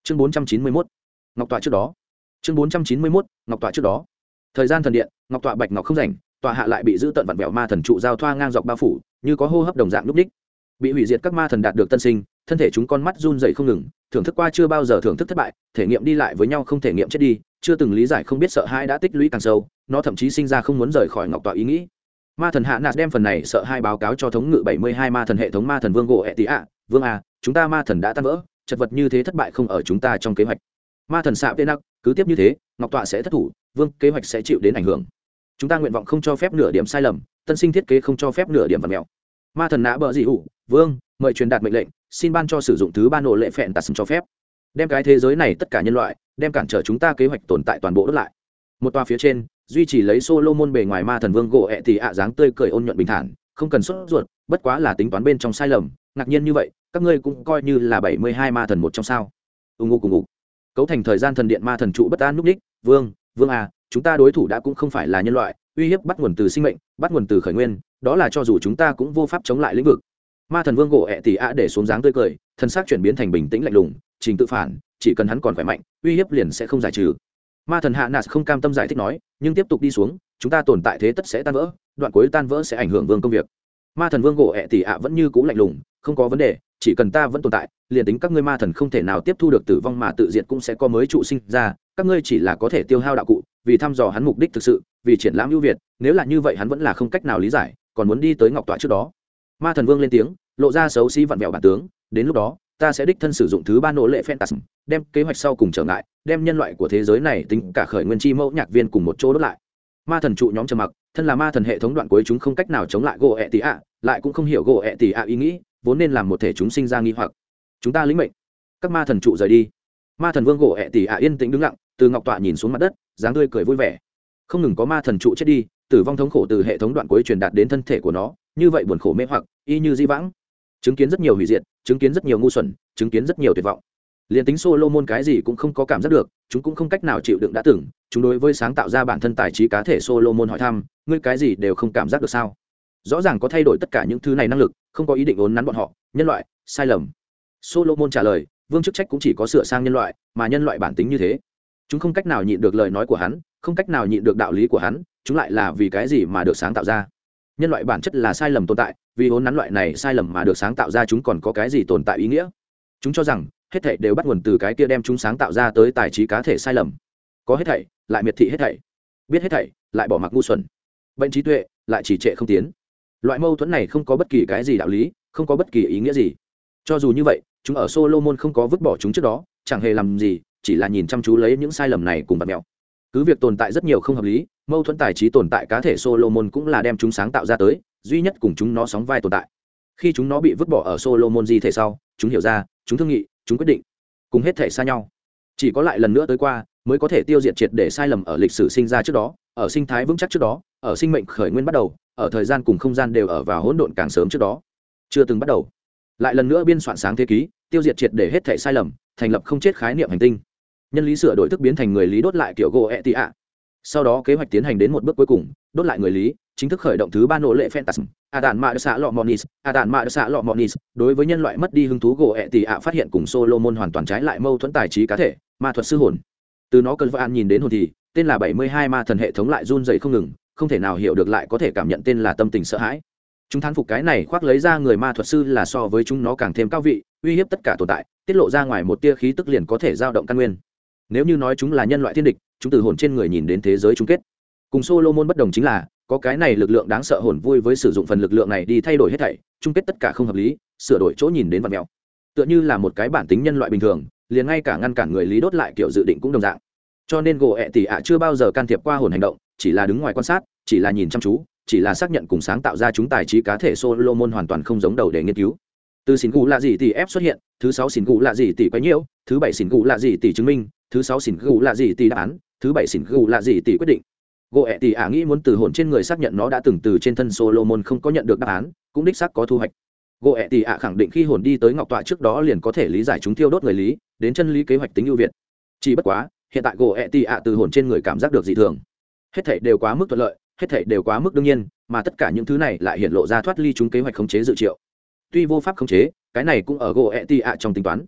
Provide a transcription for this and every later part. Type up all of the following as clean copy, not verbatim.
chương 491, ngọc tọa trước đó. chương 491, ngọc tọa trước đó. Thời gian thần điện, ngọc tọa bạch ngọc không rảnh, tọa hạ lại bị giữ tận vặn vẹo ma thần trụ giao thoa ngang dọc bao phủ, như có hô hấp đồng dạng lúc đích. Bị hủy diệt các ma thần đạt được tân sinh, thân thể chúng con mắt run rẩy không ngừng, thưởng thức qua chưa bao giờ thưởng thức thất bại, thể nghiệm đi lại với nhau không thể nghiệm chết đi, chưa từng lý giải không biết sợ hãi đã tích lũy càng sâu, nó thậm chí sinh ra không muốn rời khỏi ngọc tọa ý nghĩ. Ma thần hạ nạt đem phần này sợ hai báo cáo cho thống ngự 72 ma thần hệ thống ma thần vương gỗ ẹ tị ạ. Vương a, chúng ta ma thần đã tan vỡ, chật vật như thế thất bại không ở chúng ta trong kế hoạch. Ma thần xạ tên nặc, cứ tiếp như thế ngọc tọa sẽ thất thủ, vương kế hoạch sẽ chịu đến ảnh hưởng. Chúng ta nguyện vọng không cho phép nửa điểm sai lầm, tân sinh thiết kế không cho phép nửa điểm vật mèo. Ma thần nã bờ dị ủ, vương mời truyền đạt mệnh lệnh, xin ban cho sử dụng thứ ba nổ lệ phẹn tạt cho phép, đem cái thế giới này tất cả nhân loại đem cản trở chúng ta kế hoạch tồn tại toàn bộ đốt lại. Một tòa phía trên duy trì lấy Solomon bề ngoài ma thần vương gỗ ẹ thì ạ dáng tươi cười ôn nhuận bình thản, không cần sốt ruột, bất quá là tính toán bên trong sai lầm. Ngạc nhiên như vậy các ngươi cũng coi như là 72 ma thần một trong sao? Ung ngục cấu thành thời gian thần điện ma thần trụ bất an núp đích. Vương à, chúng ta đối thủ đã cũng không phải là nhân loại, uy hiếp bắt nguồn từ sinh mệnh, bắt nguồn từ khởi nguyên, đó là cho dù chúng ta cũng vô pháp chống lại lĩnh vực. Ma thần vương gỗ ẹ tỉ ạ để xuống dáng tươi cười, thân xác chuyển biến thành bình tĩnh lạnh lùng, trình tự phản, chỉ cần hắn còn khỏe mạnh, uy hiếp liền sẽ không giải trừ. Ma thần hạ nạt không cam tâm giải thích nói, nhưng tiếp tục đi xuống, chúng ta tồn tại thế tất sẽ tan vỡ, đoạn cuối tan vỡ sẽ ảnh hưởng vương công việc. Ma thần vương gỗ ẹ tỉ ạ vẫn như cũ lạnh lùng, không có vấn đề, chỉ cần ta vẫn tồn tại, liền tính các ngươi ma thần không thể nào tiếp thu được tử vong mà tự diệt cũng sẽ có mới trụ sinh ra, các ngươi chỉ là có thể tiêu hao đạo cụ, vì thăm dò hắn mục đích thực sự, vì triển lãm ưu việt, nếu là như vậy hắn vẫn là không cách nào lý giải, còn muốn đi tới ngọc tọa trước đó. Ma thần vương lên tiếng, lộ ra xấu xí vặn vẹo bản tướng, đến lúc đó ta sẽ đích thân sử dụng thứ ba nỗ lệ phantasm, đem kế hoạch sau cùng trở ngại, đem nhân loại của thế giới này tính cả khởi nguyên chi mẫu nhạc viên cùng một chỗ đốt lại. Ma thần trụ nhóm trầm mặc, thân là ma thần hệ thống đoạn cuối chúng không cách nào chống lại gỗ ẹ tỉ ạ, lại cũng không hiểu gỗ ẹ tỉ ạ ý nghĩ, vốn nên làm một thể chúng sinh ra nghi hoặc. Chúng ta lĩnh mệnh. Các ma thần trụ rời đi. Ma thần vương gỗ ẹ tỉ ạ yên tĩnh đứng lặng, từ ngọc tọa nhìn xuống mặt đất, dáng tươi cười vui vẻ. Không ngừng có ma thần trụ chết đi, tử vong thống khổ từ hệ thống đoạn cuối truyền đạt đến thân thể của nó, như vậy buồn khổ mê hoặc, y như di vãng. Chứng kiến rất nhiều hủy diệt, chứng kiến rất nhiều ngu xuẩn, chứng kiến rất nhiều tuyệt vọng. Liên tính Solomon cái gì cũng không có cảm giác được, chúng cũng không cách nào chịu đựng đã từng, chúng đối với sáng tạo ra bản thân tài trí cá thể Solomon hỏi thăm, ngươi cái gì đều không cảm giác được sao? Rõ ràng có thay đổi tất cả những thứ này năng lực, không có ý định uốn nắn bọn họ, nhân loại, sai lầm. Solomon trả lời, vương chức trách cũng chỉ có sửa sang nhân loại, mà nhân loại bản tính như thế. Chúng không cách nào nhịn được lời nói của hắn, không cách nào nhịn được đạo lý của hắn, chúng lại là vì cái gì mà được sáng tạo ra? Nhân loại bản chất là sai lầm tồn tại, vì uốn nắn loại này sai lầm mà được sáng tạo ra, chúng còn có cái gì tồn tại ý nghĩa? Chúng cho rằng hết thảy đều bắt nguồn từ cái kia đem chúng sáng tạo ra tới tài trí cá thể sai lầm. Có hết thảy, lại miệt thị hết thảy. Biết hết thảy, lại bỏ mặc ngu xuẩn. Bệnh trí tuệ, lại trì trệ không tiến. Loại mâu thuẫn này không có bất kỳ cái gì đạo lý, không có bất kỳ ý nghĩa gì. Cho dù như vậy, chúng ở Solomon không có vứt bỏ chúng trước đó, chẳng hề làm gì, chỉ là nhìn chăm chú lấy những sai lầm này cùng bật mèo. Cứ việc tồn tại rất nhiều không hợp lý, mâu thuẫn tài trí tồn tại cá thể Solomon cũng là đem chúng sáng tạo ra tới, duy nhất cùng chúng nó sóng vai tồn tại. Khi chúng nó bị vứt bỏ ở Solomon di thể sau, chúng hiểu ra, chúng thương nghị, chúng quyết định, cùng hết thể xa nhau. Chỉ có lại lần nữa tới qua, mới có thể tiêu diệt triệt để sai lầm ở lịch sử sinh ra trước đó, ở sinh thái vững chắc trước đó, ở sinh mệnh khởi nguyên bắt đầu, ở thời gian cùng không gian đều ở vào hỗn độn càng sớm trước đó. Chưa từng bắt đầu. Lại lần nữa biên soạn sáng thế ký, tiêu diệt triệt để hết thể sai lầm, thành lập không chết khái niệm hành tinh. Nhân lý sửa đổi thức biến thành người lý đốt lại kiểu gỗ ẹ tị ạ. Sau đó kế hoạch tiến hành đến một bước cuối cùng, đốt lại người lý, chính thức khởi động thứ ba nỗ lệ phantasm, Adan Ma Sa Lọ Monis, Adan Ma Sa Lọ Monis, đối với nhân loại mất đi hứng thú gỗ ẹ tị ạ phát hiện cùng Solomon hoàn toàn trái lại mâu thuẫn tài trí cá thể, ma thuật sư hồn. Từ nó cần An nhìn đến hồn thì, tên là 72 ma thần hệ thống lại run rẩy không ngừng, không thể nào hiểu được lại có thể cảm nhận tên là tâm tình sợ hãi. Chúng thán phục cái này khoác lấy ra người ma thuật sư là so với chúng nó càng thêm cao vị, uy hiếp tất cả tồn tại, tiết lộ ra ngoài một tia khí tức liền có thể dao động căn nguyên. Nếu như nói chúng là nhân loại thiên địch, chúng từ hồn trên người nhìn đến thế giới chung kết. Cùng Solomon bất đồng chính là, có cái này lực lượng đáng sợ hồn vui với sử dụng phần lực lượng này đi thay đổi hết thảy, chung kết tất cả không hợp lý, sửa đổi chỗ nhìn đến vật mèo. Tựa như là một cái bản tính nhân loại bình thường, liền ngay cả ngăn cản người lý đốt lại kiểu dự định cũng đồng dạng. Cho nên gỗ ẹ tỉ ạ chưa bao giờ can thiệp qua hồn hành động, chỉ là đứng ngoài quan sát, chỉ là nhìn chăm chú, chỉ là xác nhận cùng sáng tạo ra chúng tài trí cá thể Solomon hoàn toàn không giống đầu để nghiên cứu. Từ xỉn gù lạ gì tỷ ép xuất hiện, thứ 6 xỉn gù lạ gì tỷ quấy nhiễu, thứ 7 xỉn gù lạ gì tỷ chứng minh, thứ 6 xỉn gù lạ gì tỷ đáp án, thứ 7 xỉn gù lạ gì tỷ quyết định. Gỗ ẹ tỉ ạ nghĩ muốn từ hồn trên người xác nhận nó đã từng từ trên thân Solomon không có nhận được đáp án, cũng đích xác có thu hoạch. Gỗ ẹ tỉ ạ khẳng định khi hồn đi tới ngọc tọa trước đó liền có thể lý giải chúng thiêu đốt người lý, đến chân lý kế hoạch tính ưu việt. Chỉ bất quá, hiện tại gỗ ẹ tỉ ạ từ hồn trên người cảm giác được dị thường. Hết thảy đều quá mức thuận lợi, hết thảy đều quá mức đương nhiên, mà tất cả những thứ này lại hiện lộ ra thoát ly chúng kế hoạch khống chế dự triệu. Tuy vô pháp khống chế, cái này cũng ở gỗ ẹ tỉ ạ trong tính toán.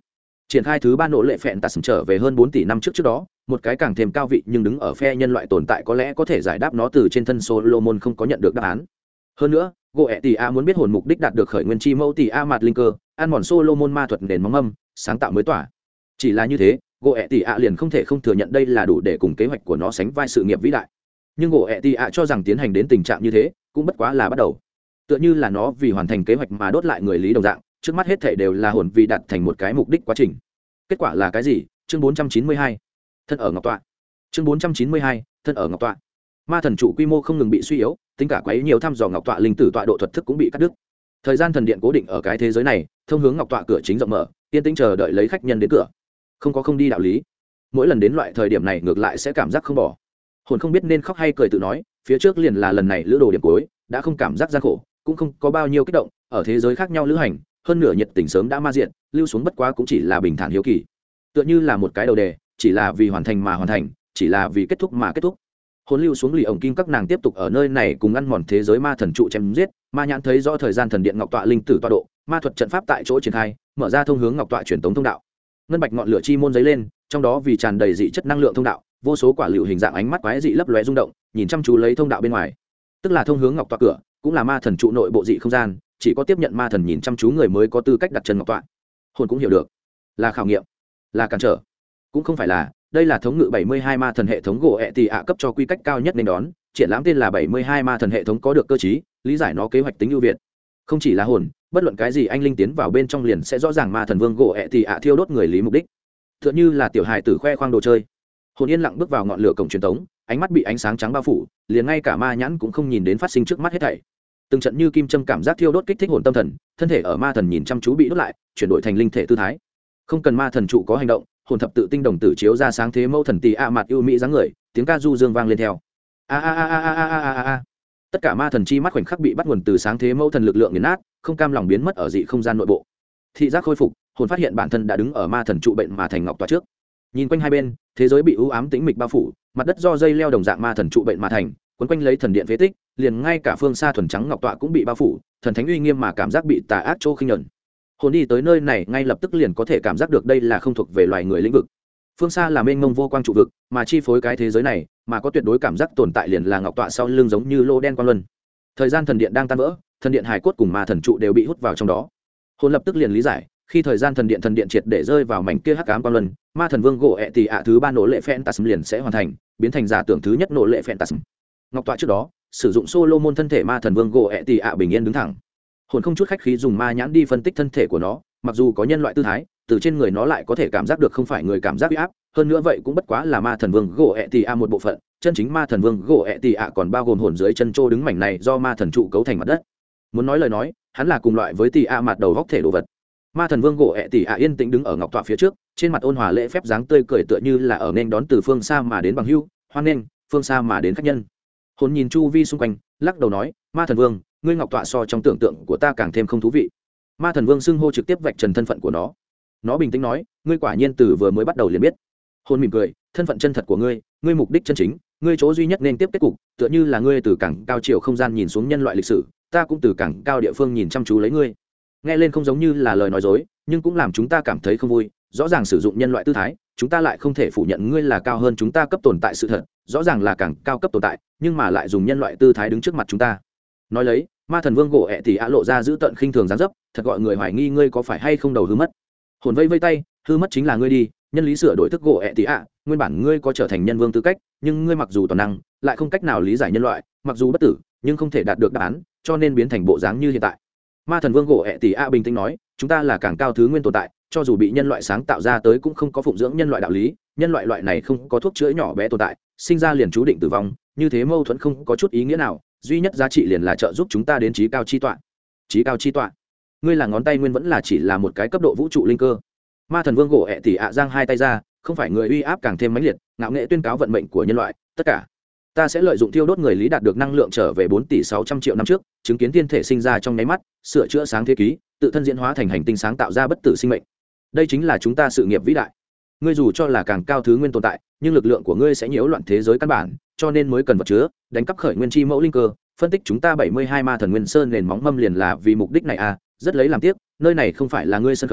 triển khai thứ ba nỗ lệ phẹn tạt trở về hơn 4 tỷ năm trước đó, một cái càng thêm cao vị nhưng đứng ở phe nhân loại tồn tại có lẽ có thể giải đáp nó từ trên thân Solomon không có nhận được đáp án. Hơn nữa, Goetia muốn biết hồn mục đích đạt được khởi nguyên chi mẫu tỷ a mạt linh cơ, ăn mòn Solomon ma thuật nền móng âm, sáng tạo mới tỏa. Chỉ là như thế, Goetia liền không thể không thừa nhận đây là đủ để cùng kế hoạch của nó sánh vai sự nghiệp vĩ đại. Nhưng Goetia cho rằng tiến hành đến tình trạng như thế, cũng bất quá là bắt đầu. Tựa như là nó vì hoàn thành kế hoạch mà đốt lại người lý đồng dạng, trước mắt hết thảy đều là hồn vì đạt thành một cái mục đích quá trình. Kết quả là cái gì? Chương 492. Thân ở ngọc tọa. Chương 492. Thân ở ngọc tọa. Ma thần trụ quy mô không ngừng bị suy yếu, tính cả quấy nhiều thăm dò ngọc tọa linh tử tọa độ thuật thức cũng bị cắt đứt. Thời gian thần điện cố định ở cái thế giới này, thông hướng ngọc tọa cửa chính rộng mở, yên tĩnh chờ đợi lấy khách nhân đến cửa. Không có không đi đạo lý. Mỗi lần đến loại thời điểm này ngược lại sẽ cảm giác không bỏ. Hồn không biết nên khóc hay cười tự nói, phía trước liền là lần này lữ đồ điểm cuối, đã không cảm giác gian khổ, cũng không có bao nhiêu kích động, ở thế giới khác nhau lữ hành, hơn nửa nhiệt tình sớm đã ma diện, lưu xuống bất quá cũng chỉ là bình thản hiếu kỳ. Tựa như là một cái đầu đề, chỉ là vì hoàn thành mà hoàn thành, chỉ là vì kết thúc mà kết thúc. Hồn lưu xuống lì ổng kim các nàng tiếp tục ở nơi này cùng ăn mòn thế giới ma thần trụ chém giết, ma nhãn thấy rõ thời gian thần điện ngọc tọa linh tử tọa độ, ma thuật trận pháp tại chỗ triển khai, mở ra thông hướng ngọc tọa truyền tống thông đạo. Ngân bạch ngọn lửa chi môn giấy lên, trong đó vì tràn đầy dị chất năng lượng thông đạo, vô số quả liệu hình dạng ánh mắt quái dị lấp lóe rung động, nhìn chăm chú lấy thông đạo bên ngoài, tức là thông hướng ngọc tọa cửa, cũng là ma thần trụ nội bộ dị không gian, chỉ có tiếp nhận ma thần nhìn chăm chú người mới có tư cách đặt chân ngọc tọa. Hồn cũng hiểu được, là khảo nghiệm, là cản trở, cũng không phải là, đây là thống ngự 72 ma thần hệ thống gỗ ẹ tì ạ cấp cho quy cách cao nhất nên đón, triển lãm tên là 72 ma thần hệ thống có được cơ chí, lý giải nó kế hoạch tính ưu việt. Không chỉ là hồn, bất luận cái gì anh linh tiến vào bên trong liền sẽ rõ ràng ma thần vương gỗ ẹ tì ạ thiêu đốt người lý mục đích. Tựa như là tiểu hài tử khoe khoang đồ chơi. Hồn yên lặng bước vào ngọn lửa cổng truyền tống, ánh mắt bị ánh sáng trắng bao phủ, liền ngay cả ma nhãn cũng không nhìn đến phát sinh trước mắt hết thảy. Từng trận như kim châm cảm giác thiêu đốt kích thích hồn tâm thần, thân thể ở ma thần nhìn chăm chú bị đốt lại, chuyển đổi thành linh thể tư thái. Không cần ma thần trụ có hành động, hồn thập tự tinh đồng tử chiếu ra sáng thế mẫu thần tỷ a mặt ưu mỹ dáng người, tiếng ca du dương vang lên theo. A a a a a a a a. Tất cả ma thần chi mắt khoảnh khắc bị bắt nguồn từ sáng thế mẫu thần lực lượng nghiền nát, không cam lòng biến mất ở dị không gian nội bộ. Thị giác khôi phục, hồn phát hiện bản thân đã đứng ở ma thần trụ bệnh mà thành ngọc tọa trước. Nhìn quanh hai bên, thế giới bị u ám tĩnh mịch bao phủ, mặt đất do dây leo đồng dạng ma thần trụ bệnh mà thành, quấn quanh lấy thần điện phế tích, liền ngay cả phương xa thuần trắng ngọc tọa cũng bị bao phủ, thần thánh uy nghiêm mà cảm giác bị tà ác chỗ khinh nhẫn. Hồn đi tới nơi này ngay lập tức liền có thể cảm giác được đây là không thuộc về loài người lĩnh vực. Phương xa là mênh mông vô quang trụ vực, mà chi phối cái thế giới này, mà có tuyệt đối cảm giác tồn tại liền là ngọc tọa sau lưng giống như lô đen quang luân. Thời gian thần điện đang tan vỡ, thần điện hài cốt cùng ma thần trụ đều bị hút vào trong đó. Hồn lập tức liền lý giải, khi thời gian thần điện triệt để rơi vào mảnh kia hắc ám quang luân, ma thần vương gỗ ẹ tì ạ thứ ba nỗ lệ phen tasm liền sẽ hoàn thành, biến thành giả tưởng thứ nhất nỗ lệ phen tasm. Ngọc tọa trước đó, sử dụng Solomon thân thể ma thần vương gỗ ẹ tì ạ bình yên đứng thẳng. Hồn không chút khách khí dùng ma nhãn đi phân tích thân thể của nó, mặc dù có nhân loại tư thái, từ trên người nó lại có thể cảm giác được không phải người cảm giác uy áp, hơn nữa vậy cũng bất quá là ma thần vương gỗ ẹ tì ạ một bộ phận, chân chính ma thần vương gỗ ẹ tì ạ còn bao gồm hồn dưới chân trô đứng mảnh này do ma thần trụ cấu thành mặt đất. Muốn nói lời nói, hắn là cùng loại với tì ạ mặt đầu góc thể đồ vật. Ma thần vương gỗ ẹ tì ạ yên tĩnh đứng ở ngọc tọa phía trước, trên mặt ôn hòa lễ phép dáng tươi cười tựa như là ở nên đón từ phương xa mà đến bằng hữu, hoan nghênh phương xa mà đến khách nhân. Hồn nhìn chu vi xung quanh, lắc đầu nói, ma thần vương, ngươi ngọc tọa so trong tưởng tượng của ta càng thêm không thú vị. Ma thần vương xưng hô trực tiếp vạch trần thân phận của nó bình tĩnh nói, ngươi quả nhiên từ vừa mới bắt đầu liền biết. Hồn mỉm cười, thân phận chân thật của ngươi, ngươi mục đích chân chính, ngươi chỗ duy nhất nên tiếp kết cục, tựa như là ngươi từ cảng cao chiều không gian nhìn xuống nhân loại lịch sử, ta cũng từ cảng cao địa phương nhìn chăm chú lấy ngươi. Nghe lên không giống như là lời nói dối, nhưng cũng làm chúng ta cảm thấy không vui. Rõ ràng sử dụng nhân loại tư thái, chúng ta lại không thể phủ nhận ngươi là cao hơn chúng ta cấp tồn tại sự thật, rõ ràng là càng cao cấp tồn tại, nhưng mà lại dùng nhân loại tư thái đứng trước mặt chúng ta. Nói lấy, ma thần vương gỗ ẹ tì ạ lộ ra giữ tận khinh thường dáng dấp, thật gọi người hoài nghi ngươi có phải hay không đầu hư mất. Hồn vây vây tay, hư mất chính là ngươi đi, nhân lý sửa đổi thức gỗ ẹ tì ạ, nguyên bản ngươi có trở thành nhân vương tư cách, nhưng ngươi mặc dù toàn năng, lại không cách nào lý giải nhân loại, mặc dù bất tử, nhưng không thể đạt được đáp án, cho nên biến thành bộ dáng như hiện tại. Ma thần vương gỗ ẹ tì ạ bình tĩnh nói, chúng ta là càng cao thứ nguyên tồn tại, cho dù bị nhân loại sáng tạo ra tới cũng không có phụng dưỡng nhân loại đạo lý, nhân loại loại này không có thuốc chữa nhỏ bé tồn tại, sinh ra liền chú định tử vong, như thế mâu thuẫn không có chút ý nghĩa nào, duy nhất giá trị liền là trợ giúp chúng ta đến trí cao chi tọa. Trí cao chi tọa? Ngươi là ngón tay nguyên vẫn là chỉ là một cái cấp độ vũ trụ linh cơ? Ma thần vương gỗ ẹ tỉ ạ giang hai tay ra, không phải người uy áp càng thêm mãnh liệt, ngạo nghệ tuyên cáo vận mệnh của nhân loại, tất cả ta sẽ lợi dụng thiêu đốt người lý đạt được năng lượng trở về 4 tỷ 600 triệu năm trước, chứng kiến thiên thể sinh ra trong nháy mắt, sửa chữa sáng thế ký, tự thân diễn hóa thành hành tinh sáng tạo ra bất tử sinh mệnh. Đây chính là chúng ta sự nghiệp vĩ đại. Ngươi dù cho là càng cao thứ nguyên tồn tại, nhưng lực lượng của ngươi sẽ nhiễu loạn thế giới căn bản, cho nên mới cần vật chứa, đánh cắp khởi nguyên chi mẫu linh cơ, phân tích chúng ta 72 ma thần nguyên sơn nền móng mâm liền là vì mục đích này à, rất lấy làm tiếc, nơi này không phải là ngươi sân khấu,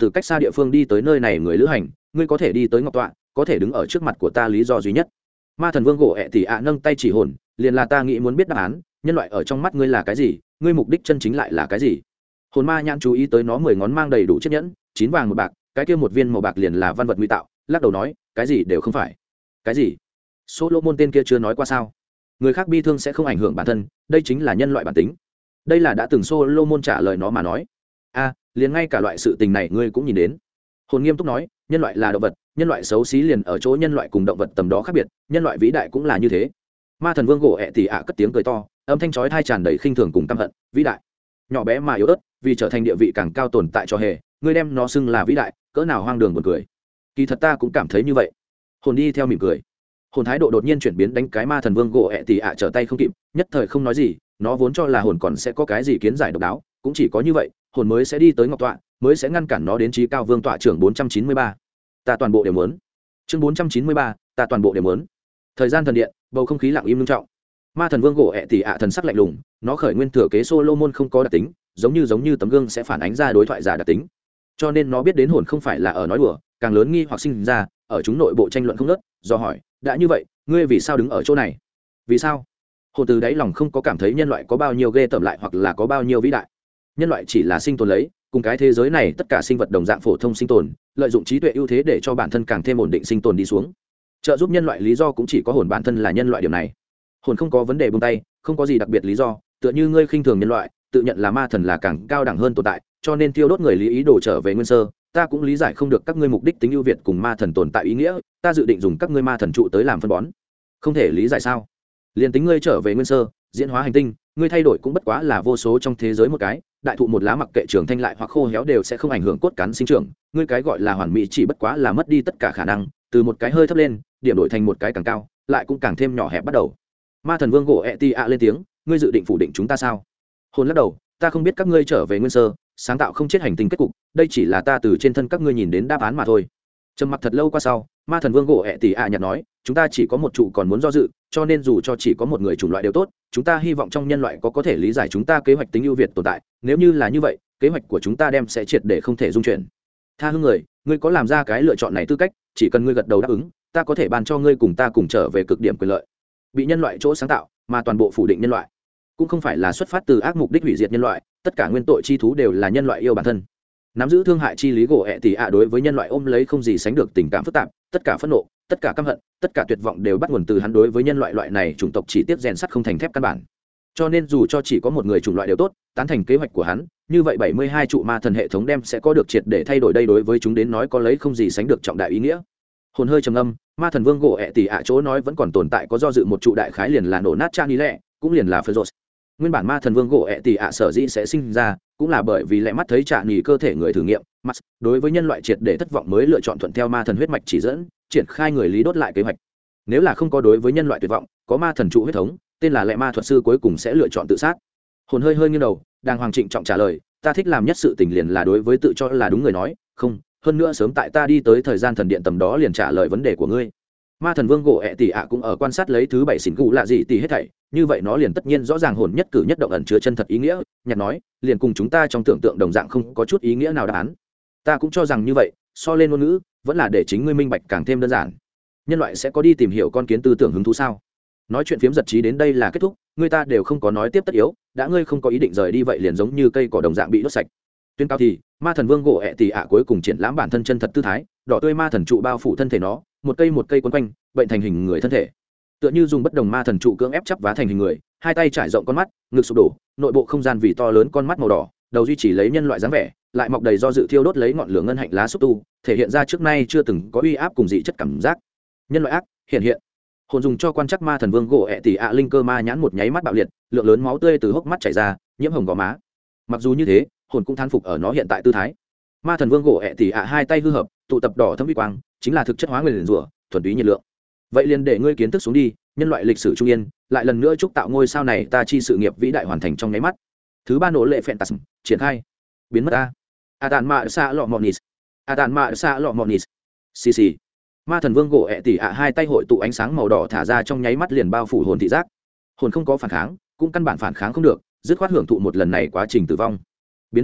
từ cách xa địa phương đi tới nơi này người lữ hành, ngươi có thể đi tới ngọc tọa, có thể đứng ở trước mặt của ta lý do duy nhất. Ma thần vương gỗ ẹ tỉ ạ nâng tay chỉ hồn, liền là ta nghĩ muốn biết đáp án, nhân loại ở trong mắt ngươi là cái gì, ngươi mục đích chân chính lại là cái gì. Hồn ma nhãn chú ý tới nó 10 ngón mang đầy đủ chiếc nhẫn, 9 vàng một bạc, cái kia một viên màu bạc liền là văn vật nguy tạo, lắc đầu nói, cái gì đều không phải. Cái gì? Solomon tên kia chưa nói qua sao? Người khác bi thương sẽ không ảnh hưởng bản thân, đây chính là nhân loại bản tính. Đây là đã từng Solomon trả lời nó mà nói. A, liền ngay cả loại sự tình này ngươi cũng nhìn đến. Hồn nghiêm túc nói, nhân loại là động vật, nhân loại xấu xí liền ở chỗ nhân loại cùng động vật tầm đó khác biệt, nhân loại vĩ đại cũng là như thế. Ma thần vương gỗ ẹ tỉ ạ cất tiếng cười to, âm thanh chói tai tràn đầy khinh thường cùng căm hận. Vĩ đại, nhỏ bé mà yếu ớt, vì trở thành địa vị càng cao tồn tại cho hề, ngươi đem nó xưng là vĩ đại, cỡ nào hoang đường buồn cười. Kỳ thật ta cũng cảm thấy như vậy. Hồn đi theo mỉm cười. Hồn thái độ đột nhiên chuyển biến, đánh cái ma thần vương gỗ ẹ tỉ ạ trở tay không kịp, nhất thời không nói gì. Nó vốn cho là hồn còn sẽ có cái gì kiến giải độc đáo, cũng chỉ có như vậy, hồn mới sẽ đi tới ngọc tọa, mới sẽ ngăn cản nó đến trí cao vương tọa trưởng 493. Ta toàn bộ đều muốn. Chương 493, ta toàn bộ đều muốn. Thời gian thần điện, bầu không khí lặng im nghiêm trọng. Ma thần vương gỗ ẹ tỉ ạ thần sắc lạnh lùng, nó khởi nguyên thừa kế Solomon không có đặc tính, giống như tấm gương sẽ phản ánh ra đối thoại giả đặc tính. Cho nên nó biết đến hồn không phải là ở nói đùa, càng lớn nghi hoặc sinh ra, ở chúng nội bộ tranh luận không ngớt, do hỏi, đã như vậy, ngươi vì sao đứng ở chỗ này? Vì sao? Hồn từ đáy lòng không có cảm thấy nhân loại có bao nhiêu ghê tởm lại hoặc là có bao nhiêu vĩ đại. Nhân loại chỉ là sinh tồn lấy, cùng cái thế giới này tất cả sinh vật đồng dạng phổ thông sinh tồn, lợi dụng trí tuệ ưu thế để cho bản thân càng thêm ổn định sinh tồn đi xuống. Trợ giúp nhân loại lý do cũng chỉ có hồn bản thân là nhân loại điểm này. Hồn không có vấn đề buông tay, không có gì đặc biệt lý do, tựa như ngươi khinh thường nhân loại, tự nhận là ma thần là càng cao đẳng hơn tồn tại, cho nên tiêu đốt người lý ý đồ trở về nguyên sơ, ta cũng lý giải không được các ngươi mục đích tính ưu việt cùng ma thần tồn tại ý nghĩa, ta dự định dùng các ngươi ma thần trụ tới làm phân bón. Không thể lý giải sao? Liên tính ngươi trở về nguyên sơ, diễn hóa hành tinh, ngươi thay đổi cũng bất quá là vô số trong thế giới một cái, đại thụ một lá mặc kệ trưởng thanh lại hoặc khô héo đều sẽ không ảnh hưởng cốt cán sinh trưởng, ngươi cái gọi là hoàn mỹ chỉ bất quá là mất đi tất cả khả năng, từ một cái hơi thấp lên, điểm đổi thành một cái càng cao, lại cũng càng thêm nhỏ hẹp bắt đầu. Ma thần vương gỗ eti lên tiếng, ngươi dự định phủ định chúng ta sao? Hồn lắc đầu, ta không biết các ngươi trở về nguyên sơ, sáng tạo không chết hành tinh kết cục, đây chỉ là ta từ trên thân các ngươi nhìn đến đáp án mà thôi. Trầm mặc thật lâu qua sau, ma thần vương gỗ nhạt nói, chúng ta chỉ có một trụ còn muốn do dự, cho nên dù cho chỉ có một người chủng loại đều tốt, chúng ta hy vọng trong nhân loại có thể lý giải chúng ta kế hoạch tính ưu việt tồn tại, nếu như là như vậy, kế hoạch của chúng ta đem sẽ triệt để không thể dung chuyển. Tha hương người, ngươi có làm ra cái lựa chọn này tư cách, chỉ cần ngươi gật đầu đáp ứng, ta có thể ban cho ngươi cùng ta cùng trở về cực điểm quyền lợi. Bị nhân loại chỗ sáng tạo, mà toàn bộ phủ định nhân loại, cũng không phải là xuất phát từ ác mục đích hủy diệt nhân loại, tất cả nguyên tội chi thú đều là nhân loại yêu bản thân. Nắm giữ thương hại chi lý gỗ đối với nhân loại ôm lấy không gì sánh được tình cảm phức tạp, tất cả phẫn nộ, tất cả căm hận, tất cả tuyệt vọng đều bắt nguồn từ hắn đối với nhân loại loại này chủng tộc chỉ tiếp rèn sắt không thành thép căn bản. Cho nên dù cho chỉ có một người chủng loại đều tốt, tán thành kế hoạch của hắn, như vậy 72 trụ ma thần hệ thống đem sẽ có được triệt để thay đổi, đây đối với chúng đến nói có lấy không gì sánh được trọng đại ý nghĩa. Hồn hơi trầm âm, ma thần vương gỗ chỗ nói vẫn còn tồn tại có do dự một trụ đại khái liền là nổ nát Chani lẹ, cũng liền là Phêrô. Nguyên bản ma thần vương gỗ sở dĩ sẽ sinh ra, cũng là bởi vì lẽ mắt thấy Chani cơ thể người thử nghiệm, mắt đối với nhân loại triệt để thất vọng mới lựa chọn thuận theo ma thần huyết mạch chỉ dẫn, triển khai người lý đốt lại kế hoạch. Nếu là không có đối với nhân loại tuyệt vọng, có ma thần trụ huyết thống, tên là lẽ ma thuật sư cuối cùng sẽ lựa chọn tự sát. Hồn hơi nghiêng đầu, đang hoàng trịnh trọng trả lời, ta thích làm nhất sự tình liền là đối với tự cho là đúng người nói không, hơn nữa sớm tại ta đi tới thời gian thần điện tầm đó liền trả lời vấn đề của ngươi. Ma thần vương gỗ cũng ở quan sát lấy thứ bảy xỉn cụ lạ gì hết thảy, như vậy nó liền tất nhiên rõ ràng hồn nhất cử nhất động ẩn chứa chân thật ý nghĩa, nhặt nói liền cùng chúng ta trong tưởng tượng đồng dạng không có chút ý nghĩa nào đáp án. Ta cũng cho rằng như vậy, so lên ngôn ngữ vẫn là để chính ngươi minh bạch càng thêm đơn giản. Nhân loại sẽ có đi tìm hiểu con kiến tư tưởng hứng thú sao? Nói chuyện phiếm giật trí đến đây là kết thúc, người ta đều không có nói tiếp tất yếu, đã ngươi không có ý định rời đi vậy liền giống như cây cỏ đồng dạng bị đốt sạch. Tuyên cao thì ma thần vương gỗ cuối cùng triển lãm bản thân chân thật tư thái, đỏ tươi ma thần trụ bao phủ thân thể nó, một cây quấn quanh, bệnh thành hình người thân thể, tựa như dùng bất đồng ma thần trụ cưỡng ép chắp vá thành hình người, hai tay trải rộng con mắt, ngực sụp đổ, nội bộ không gian vì to lớn con mắt màu đỏ, đầu duy trì lấy nhân loại dáng vẻ, lại mọc đầy do dự thiêu đốt lấy ngọn lửa ngân hạnh lá xúc tu, thể hiện ra trước nay chưa từng có uy áp cùng dị chất cảm giác. Nhân loại ác hiện hồn dùng cho quan trắc ma thần vương gỗ linh cơ ma nhãn một nháy mắt bạo liệt, lượng lớn máu tươi từ hốc mắt chảy ra, nhiễm hồng gò má. Mặc dù như thế, hồn cũng thán phục ở nó hiện tại tư thái. Ma thần vương gỗ hai tay hư hợp, tụ tập đỏ thâm uy quang, chính là thực chất hóa nguyên rủa, thuần túy nhiệt lượng. Vậy liền để ngươi kiến thức xuống đi, nhân loại lịch sử trung yên, lại lần nữa chúc tạo ngôi sao này ta chi sự nghiệp vĩ đại hoàn thành trong nháy mắt. Thứ ba nổ lệ Phantasm, triển khai. Biến mất a. Atan ma sa lọ monis. Atan ma sa lọ monis. Xì. Ma thần vương gỗ hai tay hội tụ ánh sáng màu đỏ thả ra trong nháy mắt liền bao phủ hồn thị giác. Hồn không có phản kháng, cũng căn bản phản kháng không được, dứt khoát hưởng thụ một lần này quá trình tử vong. Biến mất trước,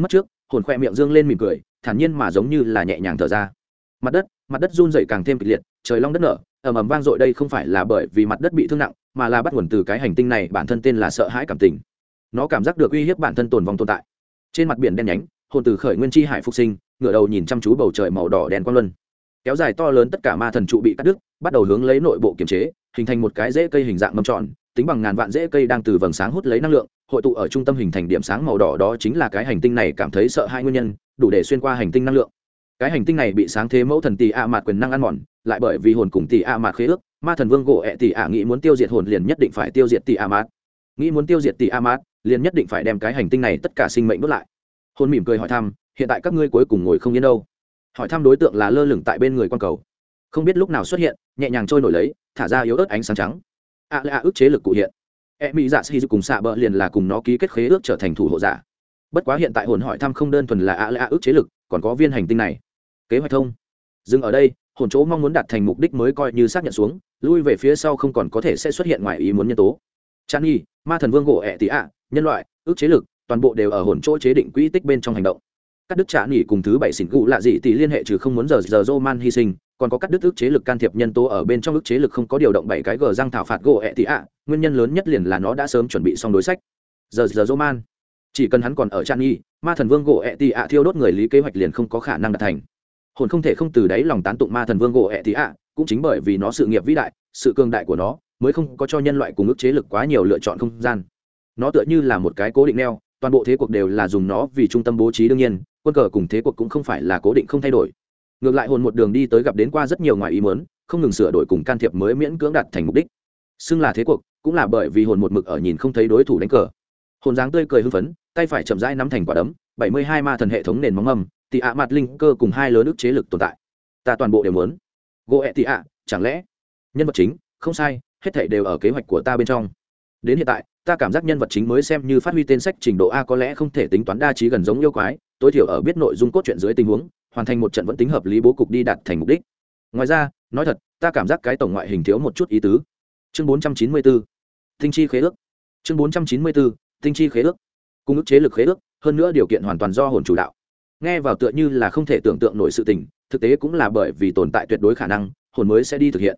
hồn khoe miệng dương lên mỉm cười, thản nhiên mà giống như là nhẹ nhàng thở ra. Mặt đất run dậy càng thêm kịch liệt, trời long đất nở, ầm ầm vang dội. Đây không phải là bởi vì mặt đất bị thương nặng, mà là bắt nguồn từ cái hành tinh này bản thân tên là sợ hãi cảm tình. Nó cảm giác được uy hiếp bản thân tồn vong tồn tại. Trên mặt biển đen nhánh, hồn từ khởi nguyên chi hải phục sinh, ngửa đầu nhìn chăm chú bầu trời màu đỏ đen quang luân. Kéo dài to lớn, tất cả ma thần trụ bị cắt đứt, bắt đầu hướng lấy nội bộ kiềm chế, hình thành một cái rễ cây hình dạng mâm tròn, tính bằng ngàn vạn rễ cây đang từ vầng sáng hút lấy năng lượng, hội tụ ở trung tâm hình thành điểm sáng màu đỏ. Đó chính là cái hành tinh này cảm thấy sợ hãi nguyên nhân, đủ để xuyên qua hành tinh năng lượng. Cái hành tinh này bị sáng thế mẫu thần tỷ a mạt quyền năng ăn mòn, lại bởi vì hồn cùng tỷ a mạt khế ước, ma thần vương gỗ ẹ tỷ a nghĩ muốn tiêu diệt hồn liền nhất định phải tiêu diệt tỷ a mạt, nghĩ muốn tiêu diệt tỷ a mạt liền nhất định phải đem cái hành tinh này tất cả sinh mệnh đốt lại. Hồn mỉm cười hỏi thăm, hiện tại các ngươi cuối cùng ngồi không yên đâu? Hỏi thăm đối tượng là lơ lửng tại bên người quan cầu, không biết lúc nào xuất hiện, nhẹ nhàng trôi nổi lấy, thả ra yếu ớt ánh sáng trắng. Ức chế lực cụ hiện. Mỹ dạ sĩ cùng xạ bờ liền là cùng nó ký kết khế ước trở thành thủ hộ giả. Bất quá hiện tại hồn hỏi thăm không đơn thuần là ức chế lực, còn có viên hành tinh này. Kế hoạch thông dừng ở đây, hồn chỗ mong muốn đạt thành mục đích mới coi như xác nhận xuống, lui về phía sau không còn có thể sẽ xuất hiện ngoài ý muốn nhân tố. Chan Nhi, ma thần vương gỗ ẹ tỷ ạ, nhân loại, ức chế lực, toàn bộ đều ở hồn chỗ chế định quỹ tích bên trong hành động. Cắt đứt Chan Nhi cùng thứ bảy xỉn cụ lạ dị tỷ liên hệ trừ không muốn giờ Roman hy sinh, còn có cắt đứt ức chế lực can thiệp nhân tố ở bên trong. Ức chế lực không có điều động bảy cái gờ răng thảo phạt gỗ ẹ tỷ ạ, nguyên nhân lớn nhất liền là nó đã sớm chuẩn bị xong đối sách. Giờ Roman, chỉ cần hắn còn ở Chan Nhi, ma thần vương gỗ ẹ tỷ ạ thiêu đốt người lý kế hoạch liền không có khả năng đạt thành. Hồn không thể không từ đáy lòng tán tụng ma thần vương gỗ ẹ tỷ ạ, cũng chính bởi vì nó sự nghiệp vĩ đại, sự cường đại của nó mới không có cho nhân loại cùng ức chế lực quá nhiều lựa chọn không gian. Nó tựa như là một cái cố định neo, toàn bộ thế cuộc đều là dùng nó vì trung tâm bố trí. Đương nhiên quân cờ cùng thế cuộc cũng không phải là cố định không thay đổi, ngược lại hồn một đường đi tới gặp đến qua rất nhiều ngoài ý muốn, không ngừng sửa đổi cùng can thiệp mới miễn cưỡng đạt thành mục đích. Xưng là thế cuộc cũng là bởi vì hồn một mực ở nhìn không thấy đối thủ đánh cờ. Hồn dáng tươi cười hưng phấn, tay phải chậm rãi nắm thành quả đấm. 72 ma thần hệ thống nền móng mầm, tỷ ạ mặt linh cơ cùng hai lớn ức chế lực tồn tại, ta toàn bộ đều muốn. Gỗ ẹ tỷ ạ, chẳng lẽ nhân vật chính? Không sai, hết thảy đều ở kế hoạch của ta bên trong. Đến hiện tại ta cảm giác nhân vật chính mới xem như phát huy tên sách trình độ A, có lẽ không thể tính toán đa trí gần giống yêu quái, tối thiểu ở biết nội dung cốt truyện dưới tình huống hoàn thành một trận vẫn tính hợp lý bố cục đi đạt thành mục đích. Ngoài ra nói thật, ta cảm giác cái tổng ngoại hình thiếu một chút ý tứ. Chương 494, tinh chi khế ước. Chương 494, tinh chi khế ước. Cùng ức chế lực khế ước, hơn nữa điều kiện hoàn toàn do hồn chủ đạo. Nghe vào tựa như là không thể tưởng tượng nổi sự tình, thực tế cũng là bởi vì tồn tại tuyệt đối khả năng, hồn mới sẽ đi thực hiện.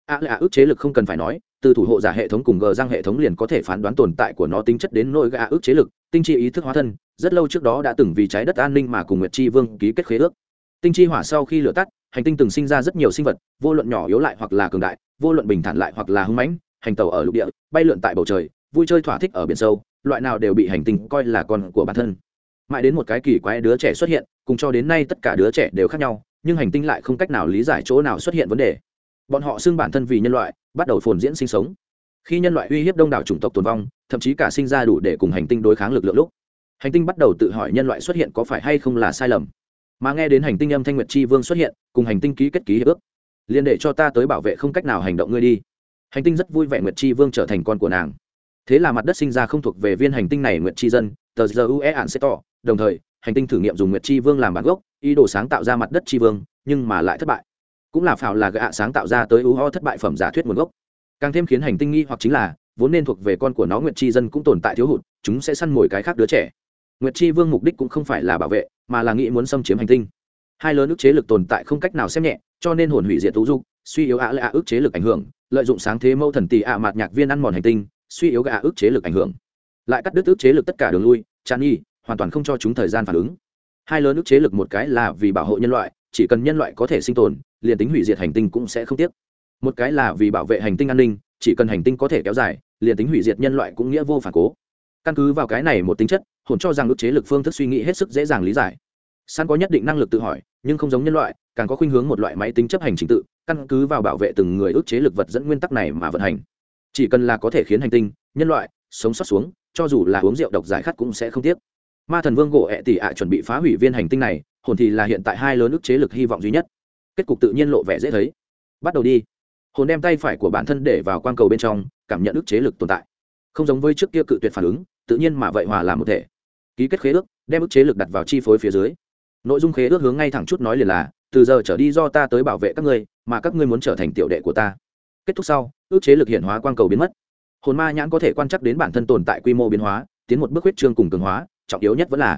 Ức chế lực không cần phải nói, từ thủ hộ giả hệ thống cùng gờ răng hệ thống liền có thể phán đoán tồn tại của nó tính chất đến nỗi ức chế lực. Tinh chi ý thức hóa thân, rất lâu trước đó đã từng vì trái đất an ninh mà cùng Nguyệt Chi Vương ký kết khế ước. Tinh chi hỏa sau khi lửa tắt, hành tinh từng sinh ra rất nhiều sinh vật, vô luận nhỏ yếu lại hoặc là cường đại, vô luận bình thản lại hoặc là hung mãnh, hành tàu ở lục địa, bay lượn tại bầu trời, vui chơi thỏa thích ở biển sâu, loại nào đều bị hành tinh coi là con của bản thân. Mãi đến một cái kỳ quái đứa trẻ xuất hiện, cùng cho đến nay tất cả đứa trẻ đều khác nhau, nhưng hành tinh lại không cách nào lý giải chỗ nào xuất hiện vấn đề. Bọn họ xưng bản thân vì nhân loại, bắt đầu phồn diễn sinh sống. Khi nhân loại uy hiếp đông đảo chủng tộc tồn vong, thậm chí cả sinh ra đủ để cùng hành tinh đối kháng lực lượng lúc, hành tinh bắt đầu tự hỏi nhân loại xuất hiện có phải hay không là sai lầm. Mà nghe đến hành tinh âm thanh Nguyệt Chi Vương xuất hiện, cùng hành tinh ký kết hiệp ước, liền để cho ta tới bảo vệ không cách nào hành động ngươi đi. Hành tinh rất vui vẻ Nguyệt Chi Vương trở thành con của nàng. Thế là mặt đất sinh ra không thuộc về viên hành tinh này Nguyệt Chi dân, tờ GUE Ancestor, đồng thời hành tinh thử nghiệm dùng Nguyệt Chi Vương làm bản gốc, ý đồ sáng tạo ra mặt đất Chi Vương, nhưng mà lại thất bại. Cũng là phảo là gạ sáng tạo ra tới UO thất bại phẩm giả thuyết nguồn gốc. Càng thêm khiến hành tinh nghi hoặc chính là, vốn nên thuộc về con của nó Nguyệt Chi dân cũng tồn tại thiếu hụt, chúng sẽ săn mồi cái khác đứa trẻ. Nguyệt Chi Vương mục đích cũng không phải là bảo vệ, mà là nghĩ muốn xâm chiếm hành tinh. Hai lớn ức chế lực tồn tại không cách nào xem nhẹ, cho nên hồn hủy diệt tú dục, suy yếu ức chế lực ảnh hưởng, lợi dụng sáng thế mâu thần tỷ mạt nhạc viên ăn mòn hành tinh, suy yếu ức chế lực ảnh hưởng, lại cắt đứt ức chế lực tất cả đường lui, Chan Nhi hoàn toàn không cho chúng thời gian phản ứng. Hai lớn ức chế lực một cái là vì bảo hộ nhân loại, chỉ cần nhân loại có thể sinh tồn, liền tính hủy diệt hành tinh cũng sẽ không tiếc. Một cái là vì bảo vệ hành tinh an ninh, chỉ cần hành tinh có thể kéo dài, liền tính hủy diệt nhân loại cũng nghĩa vô phản cố. Căn cứ vào cái này một tính chất, hồn cho rằng ức chế lực phương thức suy nghĩ hết sức dễ dàng lý giải. Săn có nhất định năng lực tự hỏi, nhưng không giống nhân loại, càng có khuynh hướng một loại máy tính chấp hành trình tự, căn cứ vào bảo vệ từng người ức chế lực vật dẫn nguyên tắc này mà vận hành. Chỉ cần là có thể khiến hành tinh, nhân loại sống sót xuống, cho dù là uống rượu độc giải khát cũng sẽ không tiếc. Ma thần vương gỗ ẹ tỷ ạ chuẩn bị phá hủy viên hành tinh này, hồn thì là hiện tại hai lớn ức chế lực hy vọng duy nhất. Kết cục tự nhiên lộ vẻ dễ thấy. Bắt đầu đi. Hồn đem tay phải của bản thân để vào quang cầu bên trong, cảm nhận ức chế lực tồn tại. Không giống với trước kia cự tuyệt phản ứng, tự nhiên mà vậy hòa làm một thể. Ký kết khế ước, đem ức chế lực đặt vào chi phối phía dưới. Nội dung khế ước hướng ngay thẳng chút nói liền là, từ giờ trở đi do ta tới bảo vệ các ngươi, mà các ngươi muốn trở thành tiểu đệ của ta. Kết thúc sau, ức chế lực hiện hóa quang cầu biến mất. Hồn ma nhãn có thể quan trắc đến bản thân tồn tại quy mô biến hóa, tiến một bước huyết trương cùng cường hóa, trọng yếu nhất vẫn là